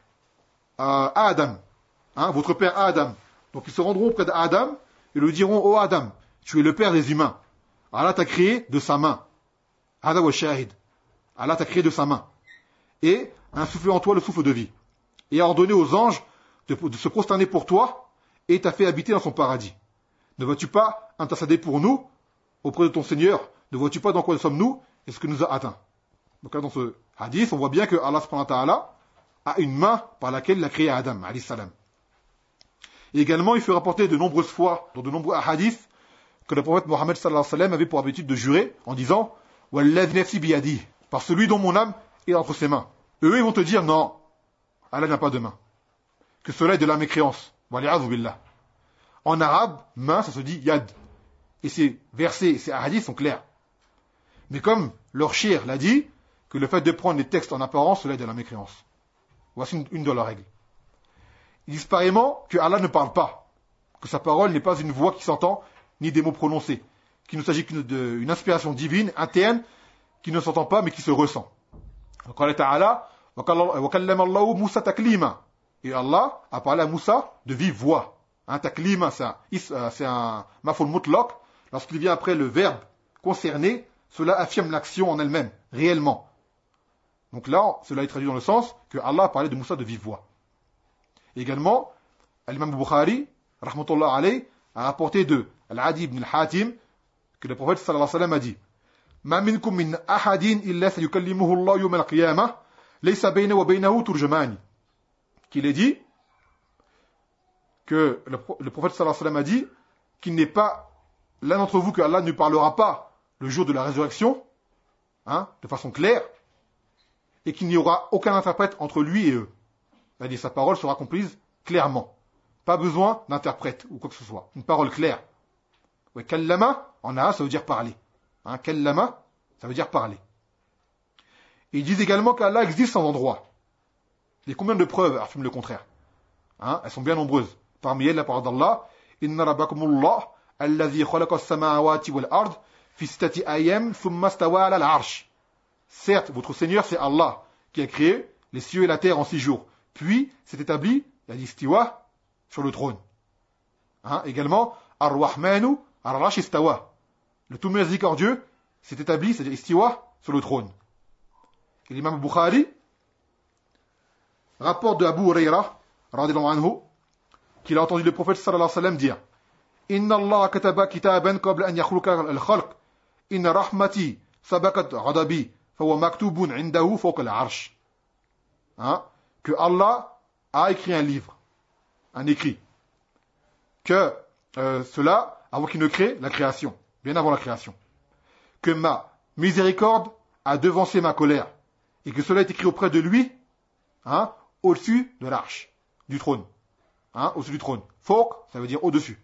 à Adam, votre père Adam. Donc ils se rendront auprès d'Adam et lui diront, ô Adam, tu es le père des humains. Allah t'a créé de sa main. Hada wa shahid. Allah t'a créé de sa main. Et a insufflé en toi le souffle de vie. Et a ordonné aux anges de se prosterner pour toi et t'a fait habiter dans son paradis. Ne vois-tu pas intercéder pour nous auprès de ton Seigneur? Ne vois-tu pas dans quoi sommes-nous et ce que nous a atteint? Donc là, dans ce hadith, on voit bien que Allah subhanahu wa ta'ala a une main par laquelle il a créé Adam, alayhi salam. Et également, il fait rapporter de nombreuses fois, dans de nombreux hadiths, que le prophète Mohammed sallallahu alayhi wa sallam avait pour habitude de jurer en disant « Walladhi nafsi biyadi » par celui dont mon âme est entre ses mains. Eux, ils vont te dire « Non, Allah n'a pas de main. » Que cela est de la mécréance. Wali'adhu billah. En arabe, main, ça se dit yad. Et ces versets, ces hadiths sont clairs. Mais comme leur shir l'a dit, que le fait de prendre les textes en apparence, cela est de la mécréance. Voici une de leurs règles. Ils disent pareillement que Allah ne parle pas, que sa parole n'est pas une voix qui s'entend, ni des mots prononcés, qu'il ne s'agit d'une inspiration divine, interne, qui ne s'entend pas, mais qui se ressent. قال تعالى وكلم الله موسى تكليما. Et Allah a parlé à Moussa de vive voix. Taklima, c'est un maful mutlaq. Lorsqu'il vient après le verbe concerné, cela affirme l'action en elle-même, réellement. Donc là, cela est traduit dans le sens que Allah a parlé de Moussa de vive voix. Également, l'imam Bukhari, rahmatullah alayh, a rapporté de Al-Adi ibn al-Hatim que le prophète sallallahu alayhi wa sallam a dit Ma minkum min ahadin illa sayukallimuhu Allah yawm al-qiyamah laysa bayna wa baynahu turjumani. Qu'il est dit que le prophète sallallahu alayhi wa sallam a dit qu'il n'est pas l'un d'entre vous que Allah ne parlera pas le jour de la résurrection, de façon claire, et qu'il n'y aura aucun interprète entre lui et eux. C'est-à-dire sa parole sera comprise clairement. Pas besoin d'interprète ou quoi que ce soit. Une parole claire. Ouais, kallama, en arabe, ça veut dire parler. Kallama, ça veut dire parler. Et ils disent également qu'Allah existe sans endroit. Il y a combien de preuves affirment le contraire? Elles sont bien nombreuses. Parmi elles, la parole d'Allah, Inna rabbakumullah, alladhi khalaqa as-samawati wal ard, fi sittati ayyam, thumma stawa ala al-arsh. Certes, votre Seigneur, c'est Allah, qui a créé les cieux et la terre en 6 jours. Puis, s'est établi, il a dit istiwa, sur le trône. Également, ar-Rahmanu, ar-Rash istawa. Le tout miséricordieux s'est établi, c'est-à-dire istiwa, sur le trône. Et l'imam Bukhari rapporte de Abu Huraira, radiyallahu anhu, qu'il a entendu le prophète sallallahu alayhi wa sallam dire Inna Allah kataba kitaban qabla an yakhluqa al-khalq. Inna rahmati Sabakat ghadabi, fawa maktubun indahu fawqa al-arsh. Hein? Que Allah a écrit un livre, un écrit. Que cela, avant qu'il ne crée la création, bien avant la création. Que ma miséricorde a devancé ma colère. Et que cela est écrit auprès de lui, hein, au-dessus de l'arche, du trône. Hein, au-dessus du trône. Fawq, ça veut dire au-dessus.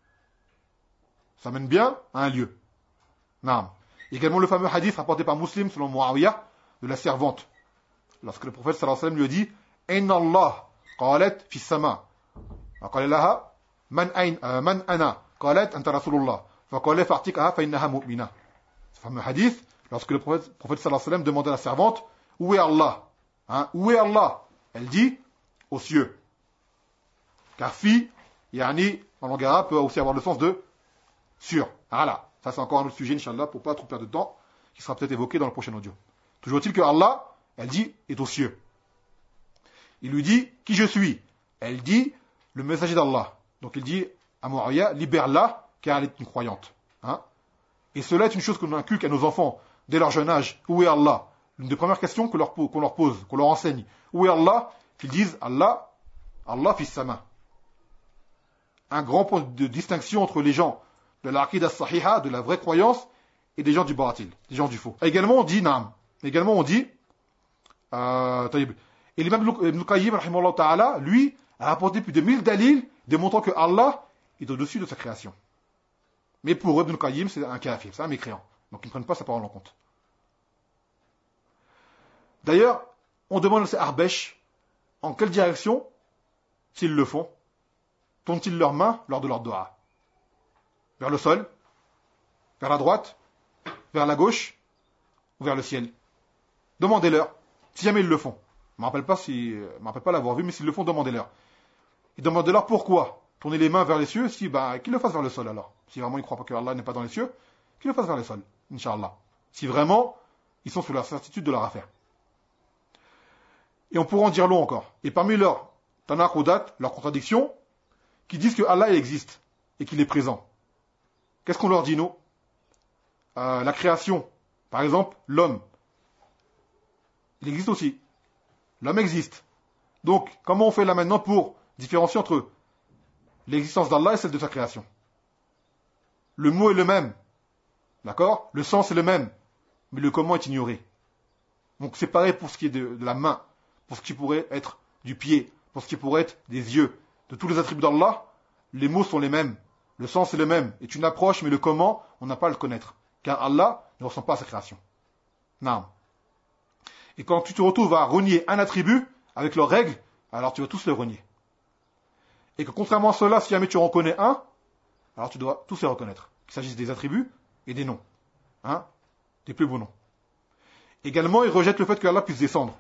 Ça mène bien à un lieu. Naam. Également le fameux hadith rapporté par Muslim selon Muawiyah de la servante. Lorsque le prophète sallallahu alayhi wa sallam lui a dit Inna Allah qalat fi sama. Qala laha man ana qalat anta rasulullah. Faqala fa'tiqaha fa innaha mu'mina. Ce fameux hadith, lorsque le prophète sallallahu alayhi wa sallam demandait à la servante où est Allah? Hein, où est Allah? Elle dit aux cieux. Car fi, yani, en langue arabe, peut aussi avoir le sens de sûr. Voilà. Ça, c'est encore un autre sujet, Inch'Allah, pour pas trop perdre de temps, qui sera peut-être évoqué dans le prochain audio. Toujours est-il que Allah, elle dit, est aux cieux. Il lui dit, qui je suis? Elle dit, le messager d'Allah. Donc il dit à Muawiyah, libère-la, car elle est une croyante. Hein? Et cela est une chose que l'on inculque à nos enfants, dès leur jeune âge. Où est Allah? L'une des premières questions qu'on leur pose, qu'on leur enseigne. Où est Allah? Qu'ils disent, Allah fis sama. Un grand point de distinction entre les gens de l'aqida sahiha, de la vraie croyance, et des gens du baratil, des gens du faux. Également on dit naam. Également on dit et l'imam Ibn Qayyim rahimahullah ta'ala, lui, a rapporté plus de 1000 dalils démontrant que Allah est au-dessus de sa création. Mais pour Ibn Qayyim, c'est un kafir, c'est un mécréant. Donc ils ne prennent pas sa parole en compte. D'ailleurs, on demande à ces Arbesh en quelle direction, s'ils le font, tournent-ils leurs mains lors de leur dua? Vers le sol, vers la droite, vers la gauche, ou vers le ciel. Demandez-leur, si jamais ils le font. Je ne me rappelle pas l'avoir vu, mais s'ils le font, demandez-leur. Et demandez-leur pourquoi. Tourner les mains vers les cieux, qu'ils le fassent vers le sol alors. Si vraiment ils ne croient pas que Allah n'est pas dans les cieux, qu'ils le fassent vers le sol, Inch'Allah. Si vraiment, ils sont sous la certitude de leur affaire. Et on pourra en dire long encore. Et parmi leurs tanakhudat, leurs contradictions, qui disent que Allah il existe et qu'il est présent. Qu'est-ce qu'on leur dit, nous? La création. Par exemple, l'homme. Il existe aussi. L'homme existe. Donc, comment on fait là maintenant pour différencier entre l'existence d'Allah et celle de sa création? Le mot est le même. D'accord? Le sens est le même. Mais le comment est ignoré. Donc c'est pareil pour ce qui est de la main, pour ce qui pourrait être du pied, pour ce qui pourrait être des yeux. De tous les attributs d'Allah, les mots sont les mêmes. Le sens est le même. Et une approche, mais le comment, on n'a pas à le connaître. Car Allah ne ressemble pas à sa création. Non. Et quand tu te retrouves à renier un attribut avec leurs règles, alors tu vas tous les renier. Et que contrairement à cela, si jamais tu en reconnais un, alors tu dois tous les reconnaître. Qu'il s'agisse des attributs et des noms. Hein? Des plus beaux noms. Également, ils rejettent le fait qu'Allah puisse descendre.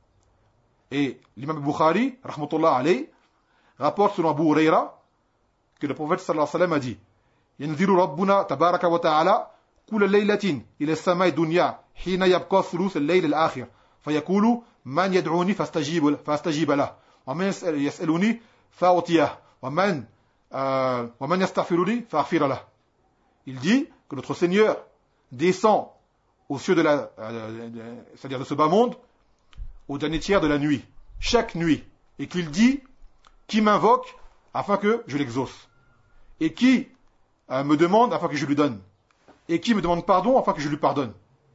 Et l'imam Bukhari, rahmatullah alayh, rapporte selon Abu Huraira, que le prophète sallallahu alayhi wa sallam a dit Yanziru Rabbuna tabaraka wa ta'ala kula laylatin ila samai dunya hina yabqa thuluth al-layl al-akhir fayaqulu man yad'uni fastajib lah wa man yas'aluni fa'utiyah wa man yastaghfiruni fa'aghfir lah. Il dit que notre Seigneur descend aux cieux c'est-à-dire de ce bas monde au dernier tiers de la nuit, chaque nuit, et qu'il dit qui m'invoque afin que je l'exauce. Et qui me demande afin que je lui donne. Et qui me demande pardon afin que je lui pardonne.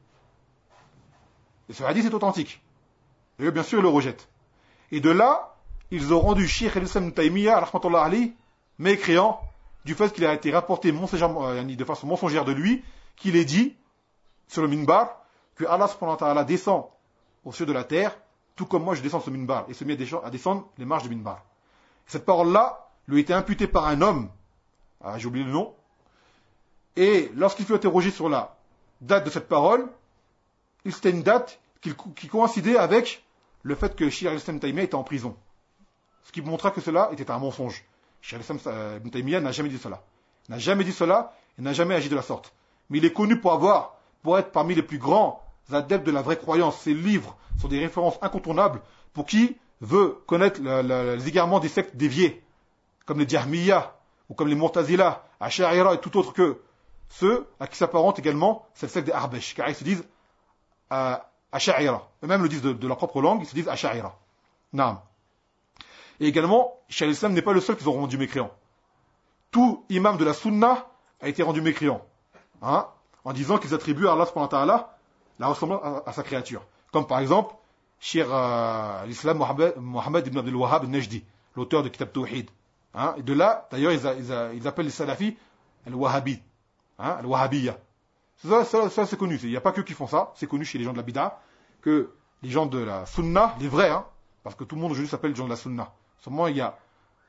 Et ce hadith est authentique. Et eux, bien sûr, ils le rejettent. Et de là, ils ont rendu Cheikh al-Islam ibn Taymiyyah, rahmatullah alayh, mécréant du fait qu'il a été rapporté de façon mensongère de lui, qu'il ait dit, sur le minbar, que Allah subhanahu wa ta'ala descend aux cieux de la terre, tout comme moi je descends sur le minbar, et se met à descendre les marches du minbar. Cette parole-là lui a été imputée par un homme, j'ai oublié le nom, et lorsqu'il fut interrogé sur la date de cette parole, c'était une date qui coïncidait avec le fait que Cheikh al-Islam ibn Taymiyyah était en prison. Ce qui montra que cela était un mensonge. Cheikh al-Islam ibn Taymiyyah n'a jamais dit cela. Il n'a jamais dit cela, il n'a jamais agi de la sorte. Mais il est connu pour être parmi les plus grands adeptes de la vraie croyance. Ses livres sont des références incontournables pour qui veut connaître les égarements des sectes déviées, comme les Jahmiyyah, ou comme les Mu'tazila, Ash'arira et tout autre que ceux à qui s'apparente également cette secte des Arbesh, car ils se disent Asha'ira. Eux-mêmes le disent de leur propre langue, ils se disent Asha'ira. Naam. Et également, Cheikh al-Islam n'est pas le seul qu'ils ont rendu mécréant. Tout imam de la Sunna a été rendu mécréant. Hein, en disant qu'ils attribuent à Allah subhanahu wa ta'ala la ressemblance à sa créature. Comme par exemple, Cheikh l'Islam Mohammed ibn Abdul Wahhab al-Najdi, l'auteur de Kitab Tawhid. Hein, et de là, d'ailleurs, ils appellent les salafis al-Wahhabi. Hein, al-Wahhabiyya. Ça c'est connu. Il n'y a pas que qui font ça. C'est connu chez les gens de la Bid'a que les gens de la Sunna, les vrais, hein, parce que tout le monde aujourd'hui s'appelle les gens de la Sunna. Seulement, il y a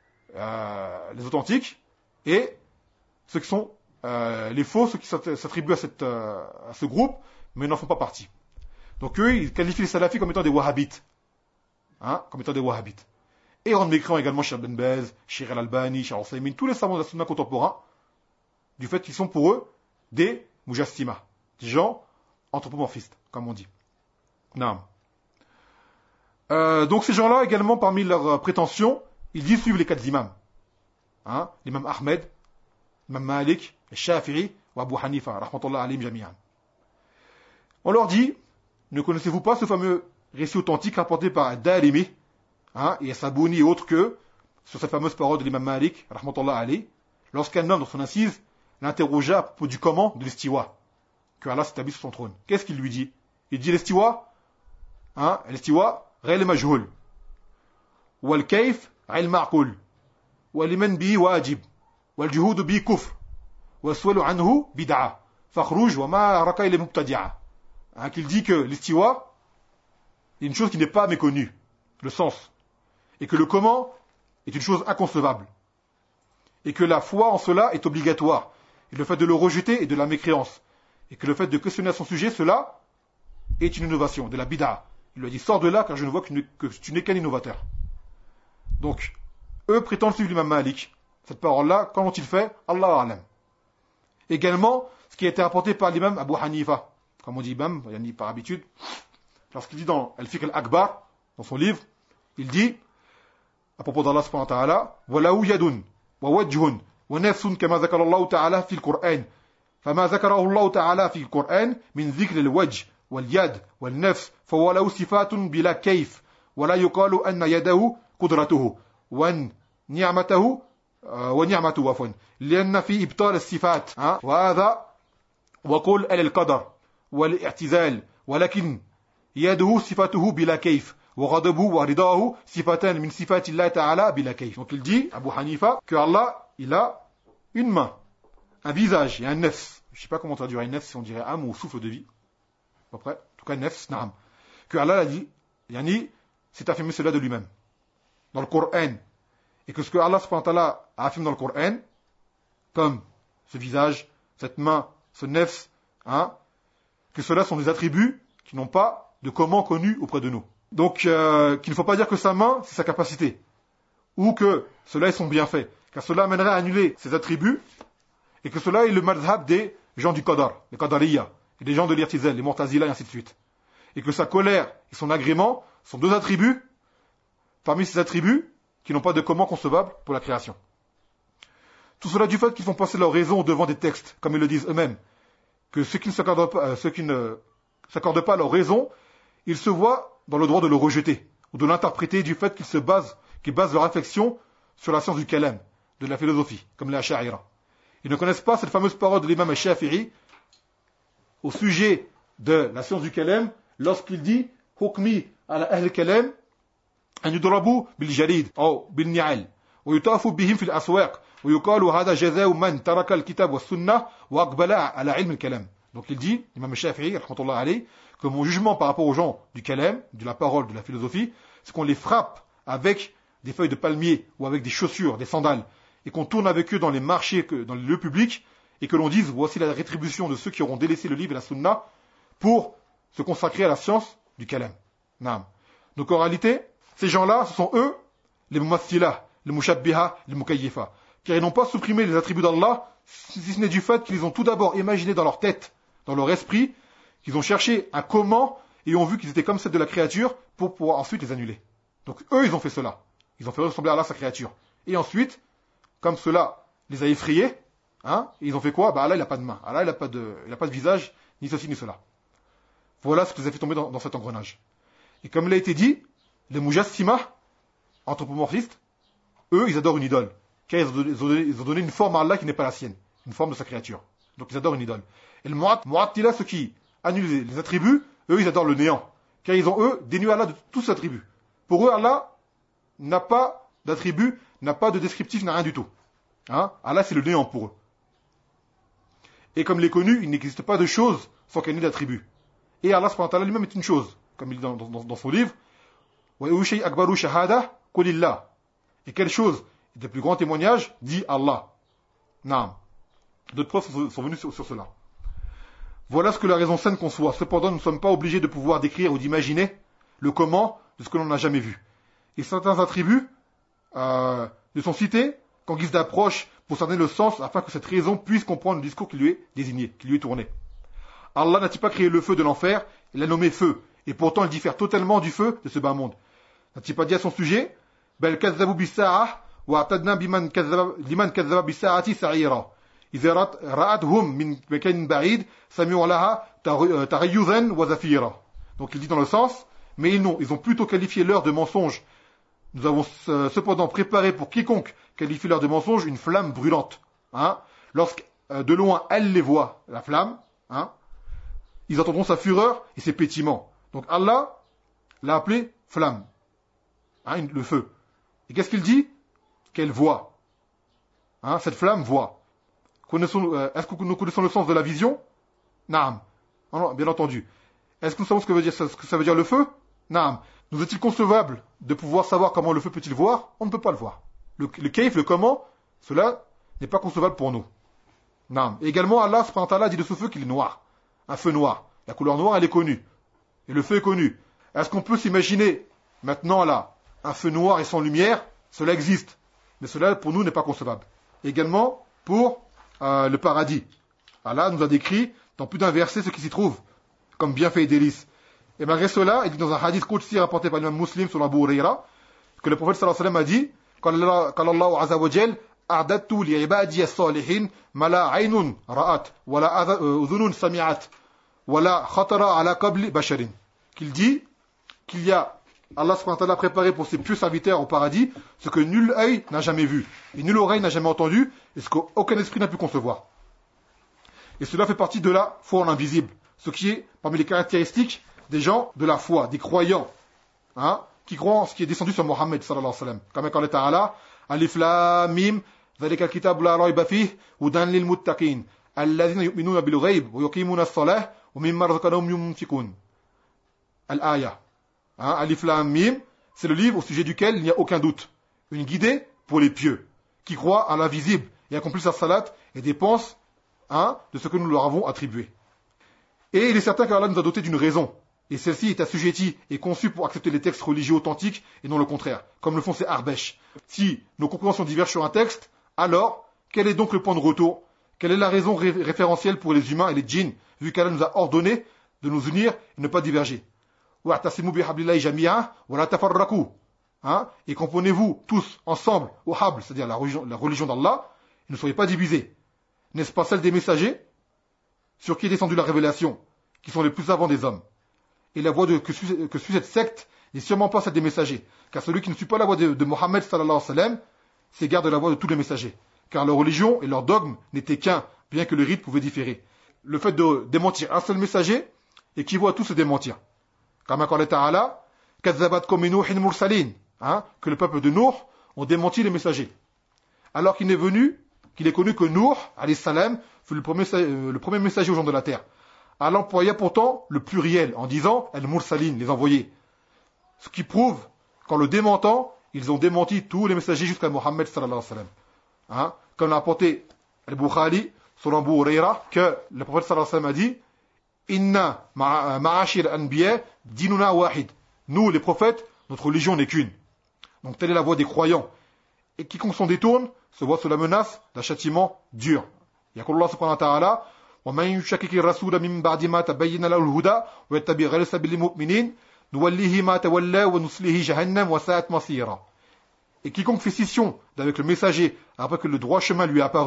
les authentiques et ceux qui sont les faux, ceux qui s'attribuent à ce groupe, mais n'en font pas partie. Donc eux, ils qualifient les salafis comme étant des wahhabites. Hein, comme étant des wahhabites. Et ils rendent mécréants également Cheikh Ben Baz, Cheikh Al-Albani, Cheikh Al-Uthaymin, tous les savants de la Sunna contemporains, du fait qu'ils sont pour eux des mujassima, des gens anthropomorphistes, comme on dit. Naam. Donc ces gens-là, également, parmi leurs prétentions, ils disent suivre les 4 imams. Hein, l'imam Ahmed, l'imam Malik, le Shafi'i ou Abu Hanifa, rahmatullah alayhim jami'an. On leur dit, ne connaissez-vous pas ce fameux récit authentique rapporté par Darimi, hein, et Sabouni et autres que, sur cette fameuse parole de l'imam Malik, rahmatullah alayhi, lorsqu'un homme dans son assise l'interrogea à propos du comment de l'istiwa, que Allah s'établit sur son trône. Qu'est-ce qu'il lui dit? Il dit l'istiwa, hein, l'istiwa, غير مجهول والكيف غير معقول ولمن به واجب والجهود به كفر والسؤال عنه بدعة فخروج وما ركع لمبتدعة. Qu'il dit que l'istiwa est une chose qui n'est pas méconnue, le sens, et que le comment est une chose inconcevable, et que la foi en cela est obligatoire, et le fait de le rejeter est de la mécréance, et que le fait de questionner à son sujet, cela est une innovation, de la bid'a. Il lui a dit, sors de là car je ne vois que tu n'es qu'un innovateur. Donc, eux prétendent suivre l'imam Malik. Cette parole-là, quand ont-ils fait? Allah alam. Également, ce qui a été rapporté par l'imam Abu Hanifa, comme on dit imam, par habitude, lorsqu'il dit dans Al-Fiqh al-Akbar, dans son livre, il dit, à propos d'Allah subhanahu wa ta'ala, وَلَهُ يَدٌ وَوَجْهٌ وَنَفْسٌ كَمَا ذَكَرَ اللَّهُ تَعَالَى فِي الْقُرْآنِ فَمَا ذَكَرَهُ اللَّهُ تَعَالَى فِي الْقُرْآنِ مِنْ ذِكْرِ الْوَجْهِ واليد والنفس فهو له صفات بلا كيف ولا يقال أن يده قدرته ونعمته عفوا لأن في إبطال الصفات وهذا وقل القدر والاعتزال ولكن يده صفاته بلا كيف وغضبه ورضاه صفتان من صفات الله تعالى بلا كيف. Donc il dit, Abu Hanifa, que Allah, il a une main, un visage et un nefs. Je ne sais pas comment traduire un nefs, si on dirait âme ou souffle de vie. Après, en tout cas, nefs, naam. Que Allah a dit, yani, c'est affirmé cela de lui-même, dans le Coran. Et que ce que Allah subhanahu wa ta'ala a affirmé dans le Coran, comme ce visage, cette main, ce nefs, hein, que cela sont des attributs qui n'ont pas de comment connu auprès de nous. Donc, qu'il ne faut pas dire que sa main, c'est sa capacité, ou que cela est son bienfait, car cela amènerait à annuler ses attributs, et que cela est le madhab des gens du Qadar, les Qadariyya, et des gens de l'Irtizel, les Mu'tazila, et ainsi de suite. Et que sa colère et son agrément sont 2 attributs, parmi ces attributs, qui n'ont pas de comment concevable pour la création. Tout cela du fait qu'ils font passer leur raison devant des textes, comme ils le disent eux-mêmes, que ceux qui ne s'accordent pas à leur raison, ils se voient dans le droit de le rejeter, ou de l'interpréter du fait qu'ils basent leur réflexion sur la science du kalam, de la philosophie, comme les Asha'ira. Ils ne connaissent pas cette fameuse parole de l'imam al-Shafi'i au sujet de la science du kalam, lorsqu'il dit « Hukmi ala ahl kalam an yudrabu bil jarid ou bil ni'al wa yutafu bihim fil aswaq wa yuqalu hada jaza'u man taraka al-kitab wa sunnah wa aqbala ala ilm al-kalam ». Donc il dit, l'imam al-Shafi'i, rahmatullah alayhi, que mon jugement par rapport aux gens du kalam, de la parole, de la philosophie, c'est qu'on les frappe avec des feuilles de palmier ou avec des chaussures, des sandales, et qu'on tourne avec eux dans les marchés, dans les lieux publics, et que l'on dise, voici la rétribution de ceux qui auront délaissé le livre et la sunna pour se consacrer à la science du kalam. Naam. Donc en réalité, ces gens-là, ce sont eux, les mumathila, les mushabbiha, les mukayyifa, car ils n'ont pas supprimé les attributs d'Allah, si ce n'est du fait qu'ils ont tout d'abord imaginé dans leur tête, dans leur esprit, qu'ils ont cherché un comment, et ont vu qu'ils étaient comme celle de la créature, pour pouvoir ensuite les annuler. Donc eux, ils ont fait cela. Ils ont fait ressembler à Allah sa créature. Et ensuite, comme cela les a effrayés, Hein? Et ils ont fait quoi? Bah Allah, il n'a pas de main. Allah, il n'a pas de visage, ni ceci, ni cela. Voilà ce qui les a fait tomber dans cet engrenage. Et comme il a été dit, les Mujassima, anthropomorphistes, eux, ils adorent une idole. Car ils ont donné une forme à Allah qui n'est pas la sienne. Une forme de sa créature. Donc ils adorent une idole. Et le Mu'attila, ceux qui annulent les attributs, eux, ils adorent le néant. Car ils ont, eux, dénué Allah de tous ses attributs. Pour eux, Allah n'a pas d'attributs, n'a pas de descriptif, n'a rien du tout. Hein? Allah, c'est le néant pour eux. Et comme il est connu, il n'existe pas de chose sans qu'elle n'ait d'attributs. Et Allah subhanahu wa ta'ala lui-même est une chose. Comme il dit dans son livre, Wa yushai akbaru shahada qulillah. Et quelle chose est le plus grand témoignage? Dit Allah. Naam. D'autres preuves sont venues sur cela. Voilà ce que la raison saine conçoit. Cependant, nous ne sommes pas obligés de pouvoir décrire ou d'imaginer le comment de ce que l'on n'a jamais vu. Et certains attributs ne sont cités qu'en guise d'approche pour cerner le sens afin que cette raison puisse comprendre le discours qui lui est désigné, qui lui est tourné. Allah n'a-t-il pas créé le feu de l'enfer? Il l'a nommé feu. Et pourtant, il diffère totalement du feu de ce bas monde. N'a-t-il pas dit à son sujet? Bel kazzabu bis-sa'ah wa atadna liman kazzaba bis-sa'ati sa'ira. إذا رأتهم من مكان بعيد سمعوا لها تغيظا وزفيرا. Donc il dit dans le sens, mais ils ont plutôt qualifié l'heure de mensonge. Nous avons cependant préparé pour quiconque qualifie l'heure de mensonge une flamme brûlante. Hein? Lorsque de loin elle les voit, la flamme, hein, ils entendront sa fureur et ses pétiments. Donc Allah l'a appelé flamme, hein, le feu. Et qu'est-ce qu'il dit? Qu'elle voit. Hein, cette flamme voit. Est-ce que nous connaissons le sens de la vision? Naam. Non, bien entendu. Est-ce que nous savons ce que ça veut dire le feu? Naam. Nous est-il concevable de pouvoir savoir comment le feu peut-il voir? On ne peut pas le voir. Le kayf, le comment, cela n'est pas concevable pour nous. Naam. Et également, Allah subhanahu wa ta'ala dit de ce feu qu'il est noir. Un feu noir. La couleur noire, elle est connue. Et le feu est connu. Est-ce qu'on peut s'imaginer, maintenant là, un feu noir et sans lumière? Cela existe. Mais cela, pour nous, n'est pas concevable. Également, pour le paradis. Allah nous a décrit dans plus d'un verset ce qui s'y trouve, comme bienfait et délices. Et malgré cela, il dit dans un hadith qudsi rapporté par l'imam Muslim sur Abu Huraira, que le prophète sallallahu alayhi wa sallam a dit, قال الله عز وجل أعددت لعبادي الصالحين ما لا عين رأت ولا أذن سمعت ولا خطر على قلب بشر. Qu'il dit qu'il y a Allah subhanahu wa ta'ala préparé pour ses pieux serviteurs au paradis ce que nul œil n'a jamais vu, et nulle oreille n'a jamais entendu, et ce qu'aucun esprit n'a pu concevoir. Et cela fait partie de la foi en l'invisible, ce qui est parmi les caractéristiques des gens de la foi, des croyants, hein, qui croient en ce qui est descendu sur Mohammed sallallahu alayhi wa sallam. Comme Allah ta'ala, Alif Lam Mim, ذلك الكتاب لا ريب فيه هدى للمتقين الذين يؤمنون بالغيب ويقيمون الصلاة ومما رزقناهم ينفقون. Al-Aya. Hein, Alif Lam Mim, c'est le livre au sujet duquel il n'y a aucun doute. Une guidée pour les pieux, qui croient à l'invisible et accomplissent sa salat et dépensent, hein, de ce que nous leur avons attribué. Et il est certain qu'Allah nous a doté d'une raison. Et celle-ci est assujettie et conçue pour accepter les textes religieux authentiques et non le contraire, comme le font ces Arbesh. Si nos compréhensions divergent sur un texte, alors, quel est donc le point de retour? Quelle est la raison référentielle pour les humains et les djinns, vu qu'Allah nous a ordonné de nous unir et ne pas diverger? Hein? Et comprenez-vous tous ensemble au habl, c'est-à-dire la religion d'Allah, et ne soyez pas divisés. N'est-ce pas celle des messagers sur qui est descendue la révélation, qui sont les plus savants des hommes? Et la voie que suit cette secte n'est sûrement pas celle des messagers, car celui qui ne suit pas la voie de Mohammed sallallahu alayhi wa sallam s'égare de la voie de tous les messagers, car leur religion et leur dogme n'étaient qu'un, bien que le rite pouvait différer. Le fait de démentir un seul messager équivaut à tous se démentir. Comme Allah Ta'ala, Kazzabatkum Nuhin Mursalin, que le peuple de Nuh ont démenti les messagers. Alors qu'il est connu que Nuh, alayhi salam, fut le premier messager aux gens de la terre. Allah employa pourtant le pluriel en disant Al-Mursalin, les envoyés. Ce qui prouve qu'en le démentant, ils ont démenti tous les messagers jusqu'à Mohammed sallallahu alayhi wa sallam. Comme l'a rapporté Al-Bukhari sur Abu Huraira, que le prophète sallallahu alayhi wa sallam a dit Inna ma'ashir anbiya dinuna wahid. Nous, les prophètes, notre religion n'est qu'une. Donc telle est la voie des croyants. Et quiconque s'en détourne se voit sous la menace d'un châtiment dur. Yaqul Allah subhanahu wa ta'ala وَمَنْ يُشَكِّكِ الرَّسُولَ مِنْ بَعْدِ مَا تَبَيَّنَ لَهُ الْهُدَى وَيَتَّبِعْ غَيْرَ سَبِيلِ الْمُؤْمِنِينَ نُوَلِّهِ مَا تَوَلَّى وَنُصْلِهِ جَهَنَّمَ وَسَاءَتْ مَصِيرًا. Et quiconque fait scission d'avec le messager après que le droit chemin lui est apparu,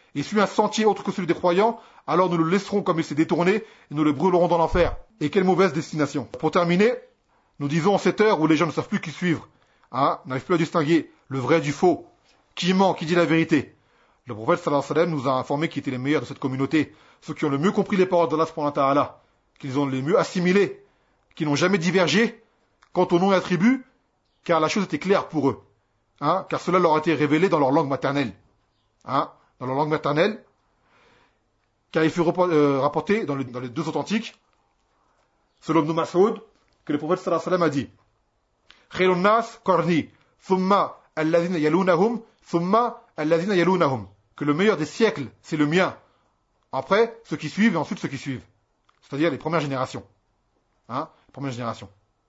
et suit un sentier autre que celui des croyants, alors nous le laisserons comme il s'est détourné et nous le brûlerons dans l'enfer. Et quelle mauvaise destination. Pour terminer, nous disons en cette heure où les gens ne savent plus qui suivre, n'arrivent plus à distinguer le vrai du faux, qui ment, qui dit la vérité. Le prophète sallallahu alayhi wa sallam nous a informé qui étaient les meilleurs de cette communauté, ceux qui ont le mieux compris les paroles d'Allah subhanahu wa ta'ala, qu'ils ont les mieux assimilés, qui n'ont jamais divergé quant au nom et attributs, car la chose était claire pour eux. Car cela leur a été révélé dans leur langue maternelle. Dans leur langue maternelle, car il fut rapporté dans les deux authentiques, selon Ibn Mas'ud, que le prophète sallallahu alayhi wa sallam a dit Khayrun nas qarni, thumma alladhina yalunahum, thumma alladhina yalunahum. Que le meilleur des siècles, c'est le mien. Après, ceux qui suivent et ensuite ceux qui suivent. C'est-à-dire les premières générations. Les premières générations.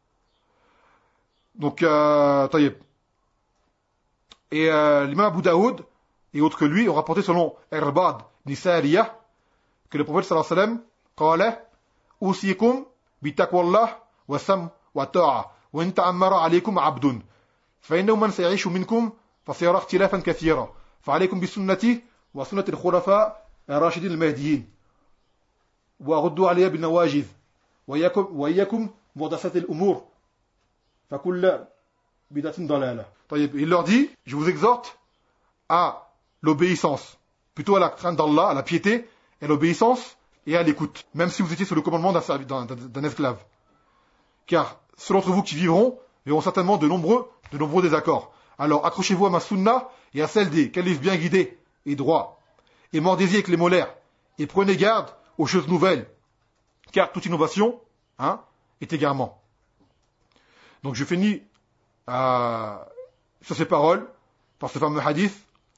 Donc, taïeb. Et l'imam Abu Daoud et autres que lui ont rapporté selon Irbad Nisariyah que le prophète sallallahu alayhi wa sallam qala usikum bi taqwallah wa sam wa ta'a wa in ta'ammara alaykum 'abdun fa innahu man say'ishu minkum fa sayara ikhtilafan kathira fa alaykum bi sunnati wa sunnati al-khulafa ar-rashidin al-mahdiyyin wa ruddu 'alayha bin nawajiz wa iyyakum muhdathat al-umur fa kullu bidatin dalalah. Il leur dit, je vous exhorte à l'obéissance, plutôt à la crainte d'Allah, à la piété, et à l'obéissance et à l'écoute, même si vous étiez sous le commandement d'un esclave. Car ceux d'entre vous qui vivront verront certainement de nombreux désaccords. Alors accrochez-vous à ma sunna et à celle des califes bien guidés et droits, et mordez-y avec les molaires, et prenez garde aux choses nouvelles, car toute innovation est égarement. Donc je finis sur ces paroles, par ce fameux hadith,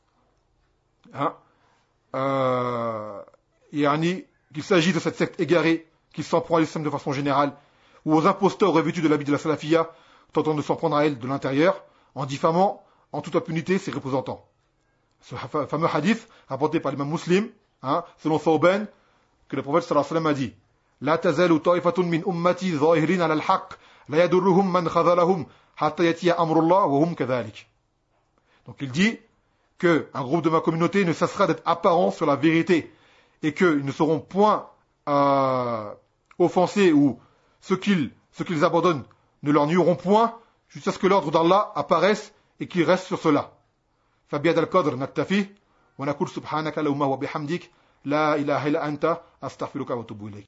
qu'il s'agit de cette secte égarée qui s'en prend à l'islam de façon générale, ou aux imposteurs revêtus de l'habit de la salafiyya, tentant de s'en prendre à elle de l'intérieur, en diffamant en toute impunité ses représentants. Ce fameux hadith, rapporté par l'imam Muslim, selon Thawban, que le prophète sallallahu alayhi wa sallam a dit La tazalu ta'ifatun min ummati zahirin ala al-haq, la yadurruhum man khadhalahum, hatta yatiya amrullah wa hum kadhalik. Donc il dit que un groupe de ma communauté ne cessera d'être apparent sur la vérité et qu'ils ne seront point offensés ou ceux qu'ils abandonnent ne leur nuiront point jusqu'à ce que l'ordre d'Allah apparaisse et qu'ils restent sur cela. فبهذا القدر نكتفي ونقول سبحانك اللهم وبحمدك لا إله إلا أنت أستغفرك وأتوب إليك.